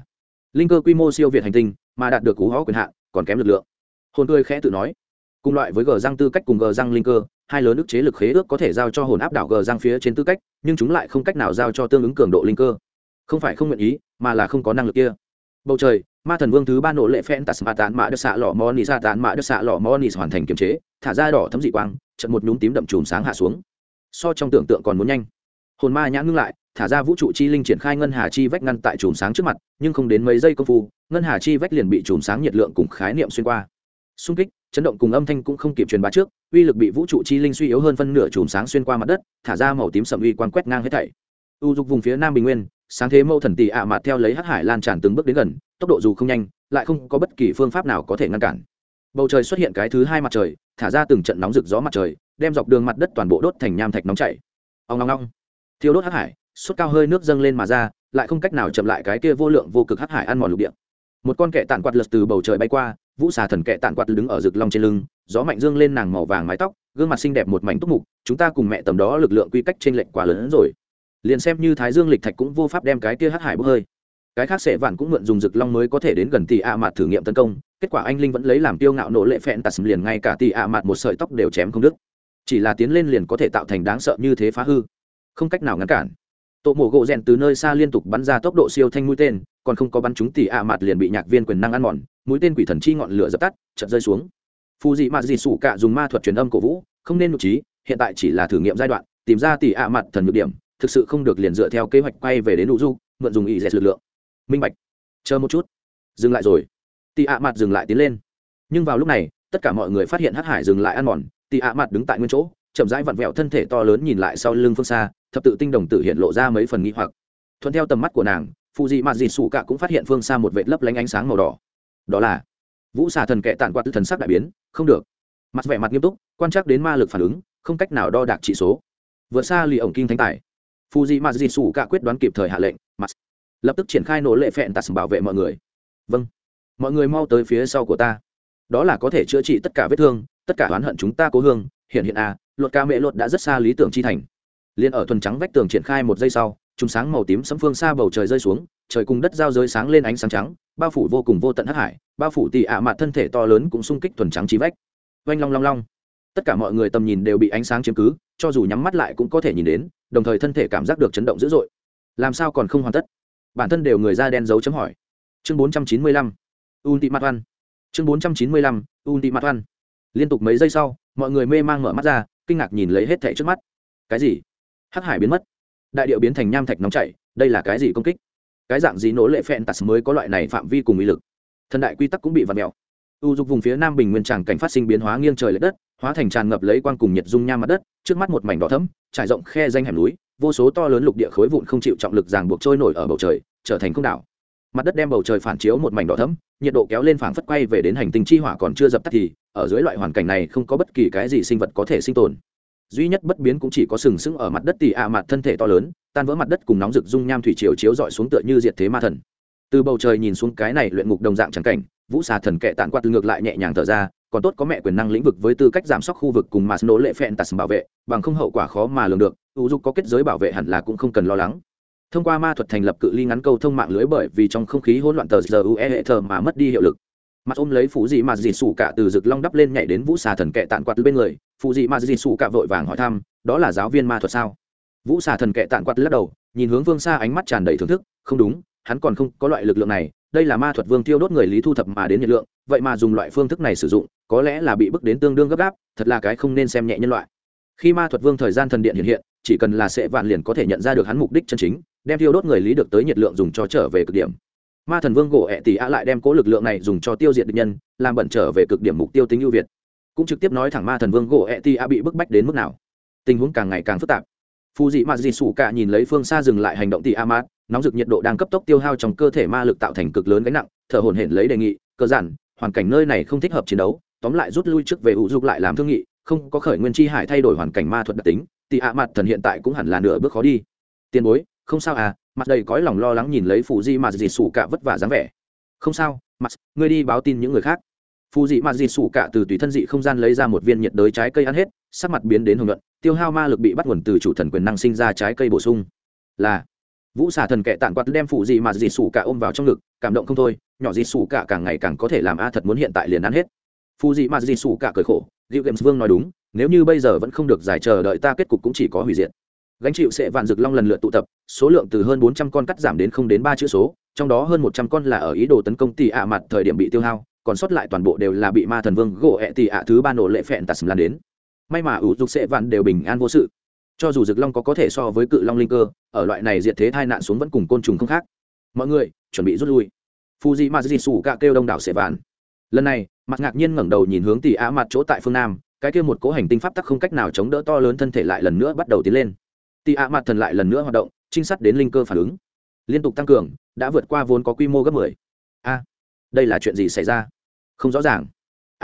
linh cơ quy mô siêu việt hành tinh mà đạt được cú hó quyền hạn còn kém lực lượng. Hồn cười khẽ tự nói, cùng loại với gờ răng tư cách cùng gờ răng linh cơ, hai lớn ức chế lực khế ước có thể giao cho hồn áp đảo gờ răng phía trên tư cách, nhưng chúng lại không cách nào giao cho tương ứng cường độ linh cơ. Không phải không nguyện ý, mà là không có năng lực kia. Bầu trời, ma thần vương thứ ba nộ lệ phen tạt tán mã đức xạ lọ moni sa tán mã đức xạ lọ moni hoàn thành kiềm chế, thả ra đỏ thấm dị quang, trận một nhúm tím đậm chùm sáng hạ xuống. So trong tưởng tượng còn muốn nhanh. Hồn ma nhãn ngưng lại, thả ra vũ trụ chi linh triển khai ngân hà chi vách ngăn tại chùm sáng trước mặt, nhưng không đến mấy giây công phu, ngân hà chi vách liền bị chùm sáng nhiệt lượng cùng khái niệm xuyên qua. Xung kích, chấn động cùng âm thanh cũng không kịp truyền bá trước, uy lực bị vũ trụ chi linh suy yếu hơn phân nửa, chùm sáng xuyên qua mặt đất, thả ra màu tím sẫm uy quang quét ngang hết thảy. U dục vùng phía nam bình nguyên, sáng thế mâu thần tỷ ạ mạt theo lấy hắc hải lan tràn từng bước đến gần, tốc độ dù không nhanh, lại không có bất kỳ phương pháp nào có thể ngăn cản. Bầu trời xuất hiện cái thứ hai mặt trời, thả ra từng trận nóng rực gió mặt trời, đem dọc đường mặt đất toàn bộ đốt thành nham thạch nóng chảy. Ong ong ong, thiêu đốt hắc hải, suốt cao hơi nước dâng lên mà ra, lại không cách nào chậm lại cái kia vô lượng vô cực hắc hải ăn mòn lục địa. Một con kệ tản quạt lật từ bầu trời bay qua, vũ xà thần kệ tản quạt đứng ở rực long trên lưng, gió mạnh dương lên nàng màu vàng mái tóc, gương mặt xinh đẹp một mảnh túc mục. Chúng ta cùng mẹ tầm đó lực lượng quy cách trên lệnh quá lớn hơn rồi, liền xem như thái dương lịch thạch cũng vô pháp đem cái kia hắc hải bốc hơi. Cái khác sẽ vạn cũng mượn dùng rực long mới có thể đến gần tỷ ạ mạt thử nghiệm tấn công, kết quả anh linh vẫn lấy làm tiêu ngạo nộ lệ phẹn tạt liền ngay cả tỷ ạ mạt một sợi tóc đều chém không đứt. Chỉ là tiến lên liền có thể tạo thành đáng sợ như thế phá hư, không cách nào ngăn cản. Tổ mổ gỗ rèn từ nơi xa liên tục bắn ra tốc độ siêu thanh mũi tên, còn không có bắn trúng tỷ ạ mạt liền bị nhạc viên quyền năng ăn mòn, mũi tên quỷ thần chi ngọn lửa dập tắt, chợt rơi xuống. Phù dị mạt dị sủ cả dùng ma thuật truyền âm cổ vũ, không nên nụ trí, hiện tại chỉ là thử nghiệm giai đoạn, tìm ra tỷ ạ mạt thần nhược điểm, thực sự không được liền dựa theo kế hoạch quay về đến nụ du, mượn dùng ý dẹt lực lượng. Minh bạch. Chờ một chút. Dừng lại rồi. Tỷ ạ mạt dừng lại tiến lên. Nhưng vào lúc này, tất cả mọi người phát hiện hắc hải dừng lại ăn mòn, tỷ ạ mạt đứng tại nguyên chỗ, chậm rãi vặn vẹo thân thể to lớn nhìn lại sau lưng phương xa, thập tự tinh đồng tử hiện lộ ra mấy phần nghi hoặc. Thuận theo tầm mắt của nàng, phụ dị mạt dị sủ cả cũng phát hiện phương xa một vệt lấp lánh ánh sáng màu đỏ. Đó là vũ xà thần kệ tản quạt, thần sắc đại biến, không được. Mặt vẻ mặt nghiêm túc, quan trắc đến ma lực phản ứng, không cách nào đo đạc chỉ số. Vượt xa lì ổng kinh thánh tài. Phụ dị mạt dị sủ cả quyết đoán kịp thời hạ lệnh, mặt lập tức triển khai nổ lệ phẹn tạt bảo vệ mọi người. Vâng, mọi người mau tới phía sau của ta. Đó là có thể chữa trị tất cả vết thương, tất cả oán hận chúng ta cố hương. Hiện a, luật ca mẹ luật đã rất xa lý tưởng chi thành. Liên ở thuần trắng vách tường triển khai một giây sau, trùng sáng màu tím sẫm phương xa bầu trời rơi xuống, trời cùng đất giao giới sáng lên ánh sáng trắng, bao phủ vô cùng vô tận hắc hải, bao phủ tỷ ạ mạt thân thể to lớn cũng xung kích thuần trắng chi vách. Oanh long long long, tất cả mọi người tầm nhìn đều bị ánh sáng chiếm cứ, cho dù nhắm mắt lại cũng có thể nhìn đến, đồng thời thân thể cảm giác được chấn động dữ dội. Làm sao còn không hoàn tất? Bản thân đều người da đen dấu chấm hỏi. Chương 495, Ultimate One. Chương 495, Ultimate One. Liên tục mấy giây sau, mọi người mê mang mở mắt ra, kinh ngạc nhìn lấy hết thảy trước mắt. Cái gì? Hắc hải biến mất, đại điệu biến thành nham thạch nóng chảy, đây là cái gì công kích? Cái dạng gì nổ lệ phẹn tạt mới có loại này phạm vi cùng uy lực? Thân đại quy tắc cũng bị vặn mèo. U dục vùng phía nam bình nguyên tràng cảnh phát sinh biến hóa nghiêng trời lệch đất, hóa thành tràn ngập lấy quang cùng nhiệt dung nham mặt đất, trước mắt một mảnh đỏ thẫm, trải rộng khe danh hẻm núi, vô số to lớn lục địa khối vụn không chịu trọng lực ràng buộc trôi nổi ở bầu trời, trở thành không đảo. Mặt đất đem bầu trời phản chiếu một mảnh đỏ thẫm, nhiệt độ kéo lên phảng phất quay về đến hành tinh chi hỏa còn chưa dập tắt thì, ở dưới loại hoàn cảnh này không có bất kỳ cái gì sinh vật có thể sinh tồn. Duy nhất bất biến cũng chỉ có sừng sững ở mặt đất tỷ ạ mặt thân thể to lớn, tan vỡ mặt đất cùng nóng rực dung nham thủy triều chiếu rọi xuống tựa như diệt thế ma thần. Từ bầu trời nhìn xuống cái này luyện ngục đồng dạng chẳng cảnh, vũ xà thần kệ tản quạt ngược lại nhẹ nhàng thở ra, còn tốt có mẹ quyền năng lĩnh vực với tư cách giảm sóc khu vực cùng mà nỗ lệ phẹn tạt bảo vệ, bằng không hậu quả khó mà lường được. U dục có kết giới bảo vệ hẳn là cũng không cần lo lắng. Thông qua ma thuật thành lập cự ly ngắn câu thông mạng lưới, bởi vì trong không khí hỗn loạn tờ giờ hệ thờ mà mất đi hiệu lực. Mặt ôm lấy phụ dị mà dị sủ cả từ rực long đắp lên nhảy đến vũ xà thần kệ tản quạt bên người, phụ dị mà dị sủ cả vội vàng hỏi thăm, đó là giáo viên ma thuật sao? Vũ xà thần kệ tản quạt lắc đầu, nhìn hướng phương xa ánh mắt tràn đầy thưởng thức, không đúng, hắn còn không có loại lực lượng này, đây là ma thuật vương tiêu đốt người lý thu thập mà đến nhiệt lượng, vậy mà dùng loại phương thức này sử dụng, có lẽ là bị bức đến tương đương gấp gáp, thật là cái không nên xem nhẹ nhân loại. Khi ma thuật vương thời gian thần điện hiện hiện, chỉ cần là sẽ vạn liền có thể nhận ra được hắn mục đích chân chính, đem tiêu đốt người lý được tới nhiệt lượng dùng cho trở về cực điểm. Ma thần vương gỗ ẹ tỷ a lại đem cố lực lượng này dùng cho tiêu diệt địch nhân, làm bận trở về cực điểm mục tiêu tính ưu việt. Cũng trực tiếp nói thẳng ma thần vương gỗ ẹ tỷ a bị bức bách đến mức nào. Tình huống càng ngày càng phức tạp. Phù dị mà dị sủ cả nhìn lấy phương xa dừng lại hành động tỷ a mát, nóng rực nhiệt độ đang cấp tốc tiêu hao trong cơ thể ma lực tạo thành cực lớn gánh nặng, thở hổn hển lấy đề nghị, cơ giản, hoàn cảnh nơi này không thích hợp chiến đấu, tóm lại rút lui trước về ủ dục lại làm thương nghị, không có khởi nguyên chi hải thay đổi hoàn cảnh ma thuật đặc tính, tỷ a mát thần hiện tại cũng hẳn là nửa bước khó đi. Tiền bối, không sao à? Mặt đầy cõi lòng lo lắng nhìn lấy phù dị mà dị sủ cả vất vả dáng vẻ. Không sao, mặt, ngươi đi báo tin những người khác. Phù dị mà dị sủ cả từ tùy thân dị không gian lấy ra một viên nhiệt đới trái cây ăn hết, sắc mặt biến đến hồng nhuận, tiêu hao ma lực bị bắt nguồn từ chủ thần quyền năng sinh ra trái cây bổ sung. Là Vũ xà thần kệ tản quạt đem phụ gì mà dì sủ cả ôm vào trong ngực, cảm động không thôi, nhỏ dì sủ cả càng ngày càng có thể làm a thật muốn hiện tại liền ăn hết. Phụ gì mà dì sủ cả cười khổ, Diệu Games Vương nói đúng, nếu như bây giờ vẫn không được giải chờ đợi ta kết cục cũng chỉ có hủy diệt. Gánh chịu sẽ vạn rực long lần lượt tụ tập, số lượng từ hơn 400 con cắt giảm đến không đến 3 chữ số, trong đó hơn 100 con là ở ý đồ tấn công tỷ ạ mặt thời điểm bị tiêu hao, còn sót lại toàn bộ đều là bị ma thần vương gỗ ẹ tỷ ạ thứ ba nổ lệ phẹn tạt lan đến. May mà ủ dục sẽ vạn đều bình an vô sự. Cho dù rực long có thể so với cự long linh cơ, ở loại này diệt thế tai nạn xuống vẫn cùng côn trùng không khác. Mọi người chuẩn bị rút lui. Fuji Majisu cả kêu đông đảo sẽ vạn. Lần này, mặt ngạc nhiên ngẩng đầu nhìn hướng tỷ ạ mặt chỗ tại phương nam, cái kia một cỗ hành tinh pháp tắc không cách nào chống đỡ to lớn thân thể lại lần nữa bắt đầu tiến lên. Tỷ ạ mặt thần lại lần nữa hoạt động, trinh sát đến linh cơ phản ứng liên tục tăng cường, đã vượt qua vốn có quy mô gấp 10. A, đây là chuyện gì xảy ra? Không rõ ràng.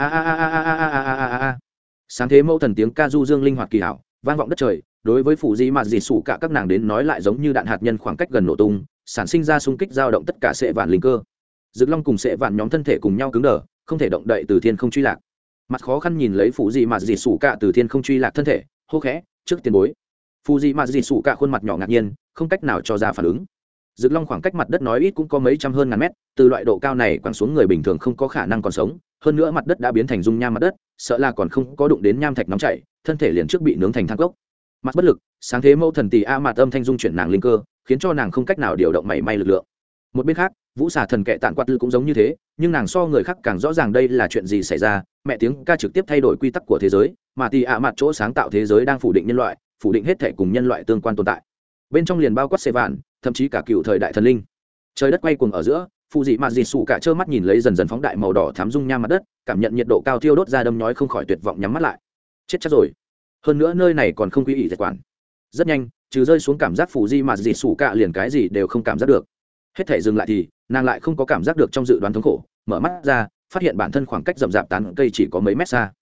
A. Sáng thế mẫu thần tiếng ca du dương linh hoạt kỳ hảo, vang vọng đất trời, đối với phụ di mà dì sủ cả các nàng đến nói lại giống như đạn hạt nhân khoảng cách gần nổ tung, sản sinh ra xung kích dao động tất cả sệ vạn linh cơ. Dực long cùng sệ vạn nhóm thân thể cùng nhau cứng đờ, không thể động đậy từ thiên không truy lạc. Mặt khó khăn nhìn lấy phụ di mà dì sủ cả từ thiên không truy lạc thân thể, hô khẽ, trước tiền bối. Phụ di mà dì sủ cả khuôn mặt nhỏ ngạc nhiên, không cách nào cho ra phản ứng. Dực long khoảng cách mặt đất nói ít cũng có mấy trăm hơn ngàn mét, từ loại độ cao này quẳng xuống người bình thường không có khả năng còn sống, hơn nữa mặt đất đã biến thành dung nham mặt đất, sợ là còn không có đụng đến nham thạch nóng chảy, thân thể liền trước bị nướng thành than cốc. Mặt bất lực, sáng thế mẫu thần tỷ a mạt âm thanh dung chuyển nàng linh cơ, khiến cho nàng không cách nào điều động mảy may lực lượng. Một bên khác, vũ xà thần kệ tản quạt cũng giống như thế, nhưng nàng so người khác càng rõ ràng đây là chuyện gì xảy ra. Mẹ tiếng ca trực tiếp thay đổi quy tắc của thế giới, mà tỷ a mạt chỗ sáng tạo thế giới đang phủ định nhân loại, phủ định hết thể cùng nhân loại tương quan tồn tại. Bên trong liền bao quát xê vạn, thậm chí cả cựu thời đại thần linh. Trời đất quay cuồng ở giữa, phụ dị mạt dị sụ cả trơ mắt nhìn lấy dần dần phóng đại màu đỏ thám dung nham mặt đất, cảm nhận nhiệt độ cao thiêu đốt ra đâm nhói không khỏi tuyệt vọng nhắm mắt lại. Chết chắc rồi. Hơn nữa nơi này còn không quý ý diệt quản. Rất nhanh, trừ rơi xuống cảm giác phụ dị mạt dị sụ cả liền cái gì đều không cảm giác được. Hết thể dừng lại thì nàng lại không có cảm giác được trong dự đoán thống khổ, mở mắt ra, phát hiện bản thân khoảng cách rậm rạp tán cây chỉ có mấy mét xa.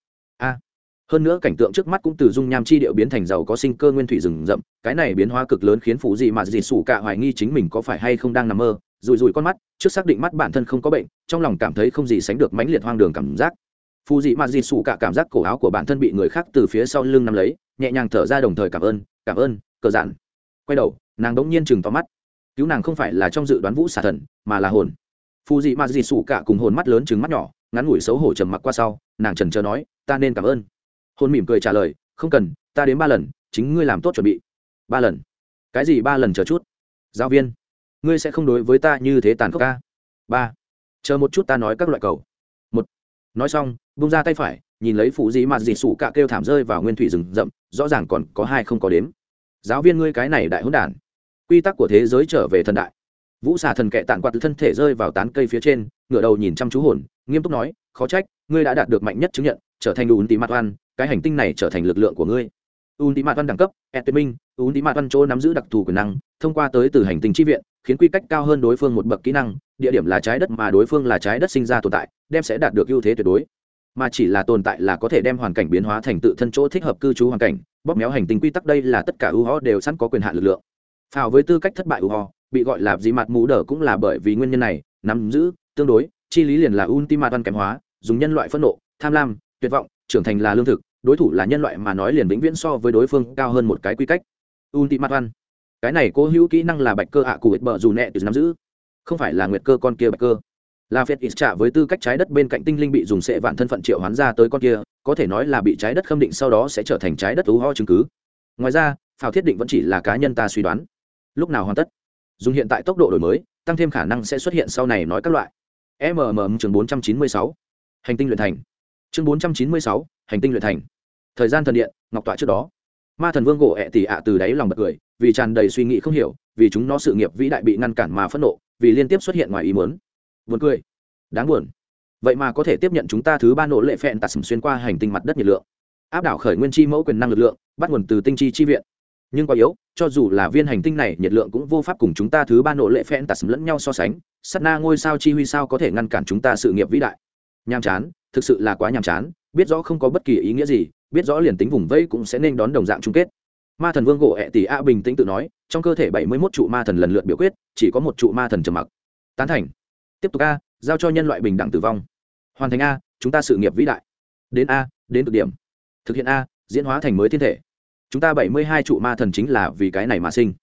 Hơn nữa cảnh tượng trước mắt cũng từ dung nham chi điệu biến thành giàu có sinh cơ nguyên thủy rừng rậm, cái này biến hóa cực lớn khiến phụ dị mạt dị sủ cả hoài nghi chính mình có phải hay không đang nằm mơ, rủi rủi con mắt trước xác định mắt bản thân không có bệnh, trong lòng cảm thấy không gì sánh được mãnh liệt hoang đường cảm giác. Phụ dị mạt dị sủ cả cảm giác cổ áo của bản thân bị người khác từ phía sau lưng nắm lấy, nhẹ nhàng thở ra đồng thời cảm ơn cờ dạn. Quay đầu, nàng đống nhiên chừng to mắt, cứu nàng không phải là trong dự đoán vũ xà thần mà là hồn. Phụ dị mạt dị sủ cả cùng hồn mắt lớn chừng mắt nhỏ, ngắn ngủi xấu hổ trầm mặc qua sau, nàng chần chờ nói, ta nên cảm ơn. Hồn mỉm cười trả lời, không cần, ta đến 3 lần, chính ngươi làm tốt chuẩn bị. 3 lần? Cái gì 3 lần? Chờ chút. Giáo viên, ngươi sẽ không đối với ta như thế tàn khốc ca? 3. Chờ một chút, ta nói các loại cầu. 1. Nói xong, bung ra tay phải, nhìn lấy phụ dị mạt dị sủ cả kêu thảm rơi vào nguyên thủy rừng rậm, rõ ràng còn có 2 không có đếm. Giáo viên ngươi cái này đại hỗn đản. Quy tắc của thế giới trở về thần đại. Vũ xà thần kệ tản quạt thân thể rơi vào tán cây phía trên, ngửa đầu nhìn chăm chú hồn, nghiêm túc nói, khó trách, ngươi đã đạt được mạnh nhất chứng nhận, trở thành Ultimate One, cái hành tinh này trở thành lực lượng của ngươi. Ultimate One đẳng cấp, tuyệt minh, Ultimate One chỗ nắm giữ đặc thù quyền năng, thông qua tới từ hành tinh chi viện, khiến quy cách cao hơn đối phương một bậc kỹ năng, địa điểm là trái đất mà đối phương là trái đất sinh ra tồn tại, đem sẽ đạt được ưu thế tuyệt đối. Mà chỉ là tồn tại là có thể đem hoàn cảnh biến hóa thành tự thân chỗ thích hợp cư trú hoàn cảnh, bóp méo hành tinh quy tắc đây là tất cả UHO đều sẵn có quyền hạn lực lượng. Phào với tư cách thất bại UHO, bị gọi là gì mặt mũ đỡ cũng là bởi vì nguyên nhân này, nắm giữ tương đối chi lý liền là Ultimate One kém hóa, dùng nhân loại phẫn nộ, tham lam, tuyệt vọng, trưởng thành là lương thực, đối thủ là nhân loại mà nói liền vĩnh viễn so với đối phương cao hơn một cái quy cách. Ultimate One, cái này cố hữu kỹ năng là bạch cơ ạ của bờ dù nẹ từ nắm giữ, không phải là nguyệt cơ con kia bạch cơ, là phết ít trả với tư cách trái đất bên cạnh tinh linh bị dùng sệ vạn thân phận triệu hoán ra tới con kia, có thể nói là bị trái đất khâm định sau đó sẽ trở thành trái đất UHO chứng cứ. Ngoài ra, phào thiết định vẫn chỉ là cá nhân ta suy đoán. Lúc nào hoàn tất? Dùng hiện tại tốc độ đổi mới, tăng thêm khả năng sẽ xuất hiện sau này nói các loại. chương 496, hành tinh luyện thành. Chương 496, hành tinh luyện thành. Thời gian thần điện, ngọc tọa trước đó, ma thần vương gỗ ẹ tỉ ạ từ đáy lòng bật cười, vì tràn đầy suy nghĩ không hiểu, vì chúng nó sự nghiệp vĩ đại bị ngăn cản mà phẫn nộ, vì liên tiếp xuất hiện ngoài ý muốn. Buồn cười, đáng buồn. Vậy mà có thể tiếp nhận chúng ta thứ 3 nỗ lệ phẹn tạt xuyên qua hành tinh mặt đất nhiệt lượng, áp đảo khởi nguyên chi mẫu quyền năng lực lượng, bắt nguồn từ tinh chi viện. Nhưng quá yếu, cho dù là viên hành tinh này nhiệt lượng cũng vô pháp cùng chúng ta thứ 3 nỗ lệ phẹn tạt lẫn nhau so sánh, sát na ngôi sao chi huy sao có thể ngăn cản chúng ta sự nghiệp vĩ đại. Nhàm chán, thực sự là quá nhàm chán, biết rõ không có bất kỳ ý nghĩa gì, biết rõ liền tính vùng vây cũng sẽ nên đón đồng dạng chung kết. Ma thần vương gỗ ẹ tỉ a bình tĩnh tự nói, trong cơ thể 71 trụ ma thần lần lượt biểu quyết, chỉ có một trụ ma thần trầm mặc. Tán thành. Tiếp tục a, giao cho nhân loại bình đẳng tử vong. Hoàn thành a, chúng ta sự nghiệp vĩ đại. Đến a, đến cực điểm. Thực hiện a, diễn hóa thành mới thiên thể. Chúng ta 72 trụ ma thần chính là vì cái này mà sinh.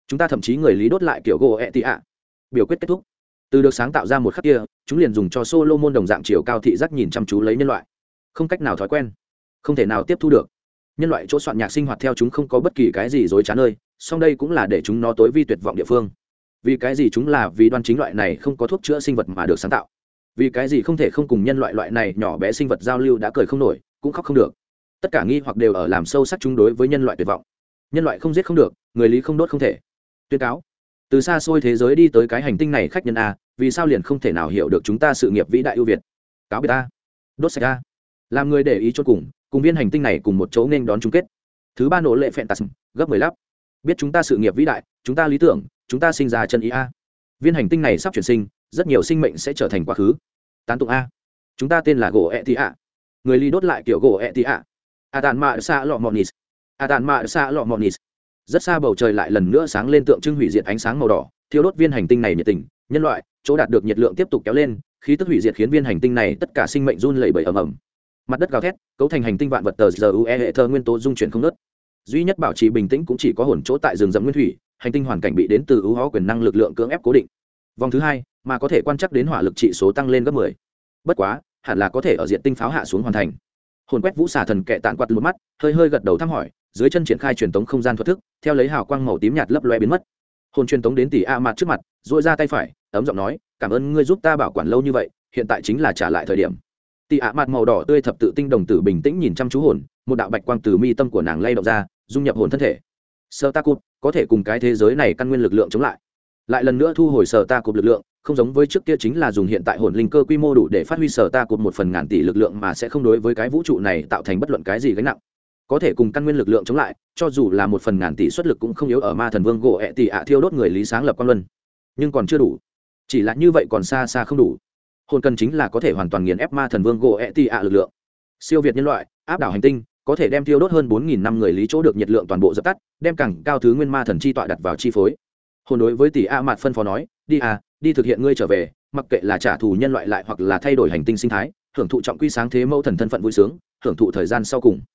chúng ta thậm chí người lý đốt lại kiểu gỗ ẹ tị ạ. Biểu quyết kết thúc. Từ được sáng tạo ra một khắc kia, chúng liền dùng cho Solomon đồng dạng chiều cao thị giác nhìn chăm chú lấy nhân loại. Không cách nào thói quen, không thể nào tiếp thu được. Nhân loại chỗ soạn nhạc sinh hoạt theo chúng không có bất kỳ cái gì dối trá nơi, song đây cũng là để chúng nó tối vi tuyệt vọng địa phương. Vì cái gì chúng là vì đoan chính loại này không có thuốc chữa sinh vật mà được sáng tạo. Vì cái gì không thể không cùng nhân loại này nhỏ bé sinh vật giao lưu đã cười không nổi, cũng khóc không được. Tất cả nghi hoặc đều ở làm sâu sắc chúng đối với nhân loại tuyệt vọng. Nhân loại không giết không được, người lý không đốt không thể. Tuyên cáo. Từ xa xôi thế giới đi tới cái hành tinh này khách nhân a, vì sao liền không thể nào hiểu được chúng ta sự nghiệp vĩ đại ưu việt. Cáo biệt ta. Đốt sạch a. Làm người để ý cho cùng viên hành tinh này cùng một chỗ nên đón chung kết. Thứ ba nỗ lệ phèn tạt gấp 10 lắp. Biết chúng ta sự nghiệp vĩ đại, chúng ta lý tưởng, chúng ta sinh ra chân ý a. Viên hành tinh này sắp chuyển sinh, rất nhiều sinh mệnh sẽ trở thành quá khứ. Tán tụng a. Chúng ta tên là gỗ ẹ tị ạ. Người ly đốt lại kiểu gỗ ẹ tị ạ. Atan ma sa lọ monis. Atan ma sa lọ monis. Rất xa bầu trời lại lần nữa sáng lên tượng trưng hủy diệt ánh sáng màu đỏ, thiêu đốt viên hành tinh này nhiệt tình, nhân loại, chỗ đạt được nhiệt lượng tiếp tục kéo lên, khí tức hủy diệt khiến viên hành tinh này tất cả sinh mệnh run lẩy bẩy ầm ầm. Mặt đất gào thét, cấu thành hành tinh vạn vật tờ giờ hệ thơ nguyên tố dung chuyển không ngớt. Duy nhất bảo trì bình tĩnh cũng chỉ có hồn chỗ tại rừng rậm nguyên thủy, hành tinh hoàn cảnh bị đến từ ưu hóa quyền năng lực lượng cưỡng ép cố định. Vòng thứ hai, mà có thể quan trắc đến hỏa lực trị số tăng lên gấp 10. Bất quá, hẳn là có thể ở diện tinh pháo hạ xuống hoàn thành. Hồn quét vũ xà thần kệ tạn quạt một mắt, hơi gật đầu thăm hỏi, dưới chân triển khai truyền tống không gian thuật thức, theo lấy hào quang màu tím nhạt lấp loe biến mất. Hồn truyền tống đến tỷ a mặt trước mặt, duỗi ra tay phải, ấm giọng nói, cảm ơn ngươi giúp ta bảo quản lâu như vậy, hiện tại chính là trả lại thời điểm. Tỷ a mặt màu đỏ tươi thập tự tinh đồng tử bình tĩnh nhìn chăm chú hồn, một đạo bạch quang từ mi tâm của nàng lay động ra, dung nhập hồn thân thể. Sơ ta cụt có thể cùng cái thế giới này căn nguyên lực lượng chống lại. Lại lần nữa thu hồi sở ta cụt lực lượng, không giống với trước kia chính là dùng hiện tại hồn linh cơ quy mô đủ để phát huy sở ta cụt 1/1000 tỷ lực lượng mà sẽ không đối với cái vũ trụ này tạo thành bất luận cái gì gánh nặng. Có thể cùng căn nguyên lực lượng chống lại, cho dù là 1/1000 tỷ xuất lực cũng không yếu ở ma thần vương gỗ ẹ tị ạ thiêu đốt người lý sáng lập quan luân. Nhưng còn chưa đủ, chỉ là như vậy còn xa xa không đủ. Hồn cần chính là có thể hoàn toàn nghiền ép ma thần vương gỗ ẹ tị ạ lực lượng, siêu việt nhân loại, áp đảo hành tinh, có thể đem thiêu đốt hơn 4000 năm người lý chỗ được nhiệt lượng toàn bộ dập tắt, đem càng cao thứ nguyên ma thần chi tọa đặt vào chi phối. Hồn đối với tỷ a mạt phân phó nói, đi thực hiện ngươi trở về, mặc kệ là trả thù nhân loại lại hoặc là thay đổi hành tinh sinh thái, hưởng thụ trọng quy sáng thế mẫu thần thân phận vui sướng, hưởng thụ thời gian sau cùng.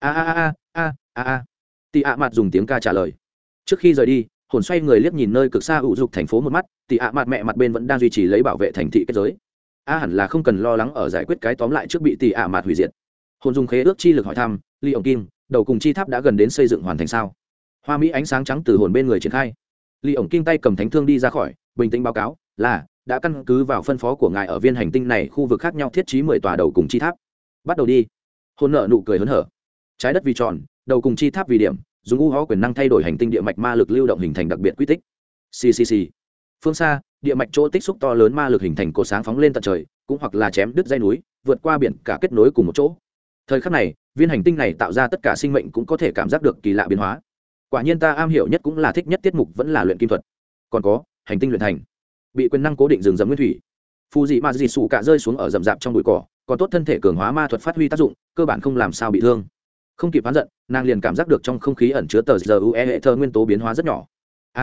Tỷ a mạt dùng tiếng ca trả lời. Trước khi rời đi, hồn xoay người liếc nhìn nơi cực xa ủ dục thành phố một mắt, tỷ a mạt mẹ mặt bên vẫn đang duy trì lấy bảo vệ thành thị kết giới. Hẳn là không cần lo lắng ở giải quyết cái tóm lại trước bị tỷ a mạt hủy diệt. Hồn dùng khế ước chi lực hỏi thăm, ly ổng kim, đầu cùng chi tháp đã gần đến xây dựng hoàn thành sao? Hoa mỹ ánh sáng trắng từ hồn bên người triển khai. Ly ổng kim tay cầm thánh thương đi ra khỏi, bình tĩnh báo cáo là đã căn cứ vào phân phó của ngài ở viên hành tinh này khu vực khác nhau thiết trí 10 tòa đầu cùng chi tháp. Bắt đầu đi. Hồn nở nụ cười hớn hở. Trái đất vì tròn, đầu cùng chi tháp vì điểm, dùng u hóa quyền năng thay đổi hành tinh địa mạch ma lực lưu động hình thành đặc biệt quy tích. Ccc. Phương xa, địa mạch chỗ tích xúc to lớn ma lực hình thành cột sáng phóng lên tận trời, cũng hoặc là chém đứt dây núi, vượt qua biển cả kết nối cùng một chỗ. Thời khắc này, viên hành tinh này tạo ra tất cả sinh mệnh cũng có thể cảm giác được kỳ lạ biến hóa. Quả nhiên ta am hiểu nhất cũng là thích nhất tiết mục vẫn là luyện kim thuật. Còn có hành tinh luyện thành, bị quyền năng cố định rừng rậm nguyên thủy. Phù dị ma dị sủ cả rơi xuống ở rậm rạp trong bụi cỏ, còn tốt thân thể cường hóa ma thuật phát huy tác dụng, cơ bản không làm sao bị thương. Không kịp phán giận, nàng liền cảm giác được trong không khí ẩn chứa tờ giờ hệ thơ nguyên tố biến hóa rất nhỏ.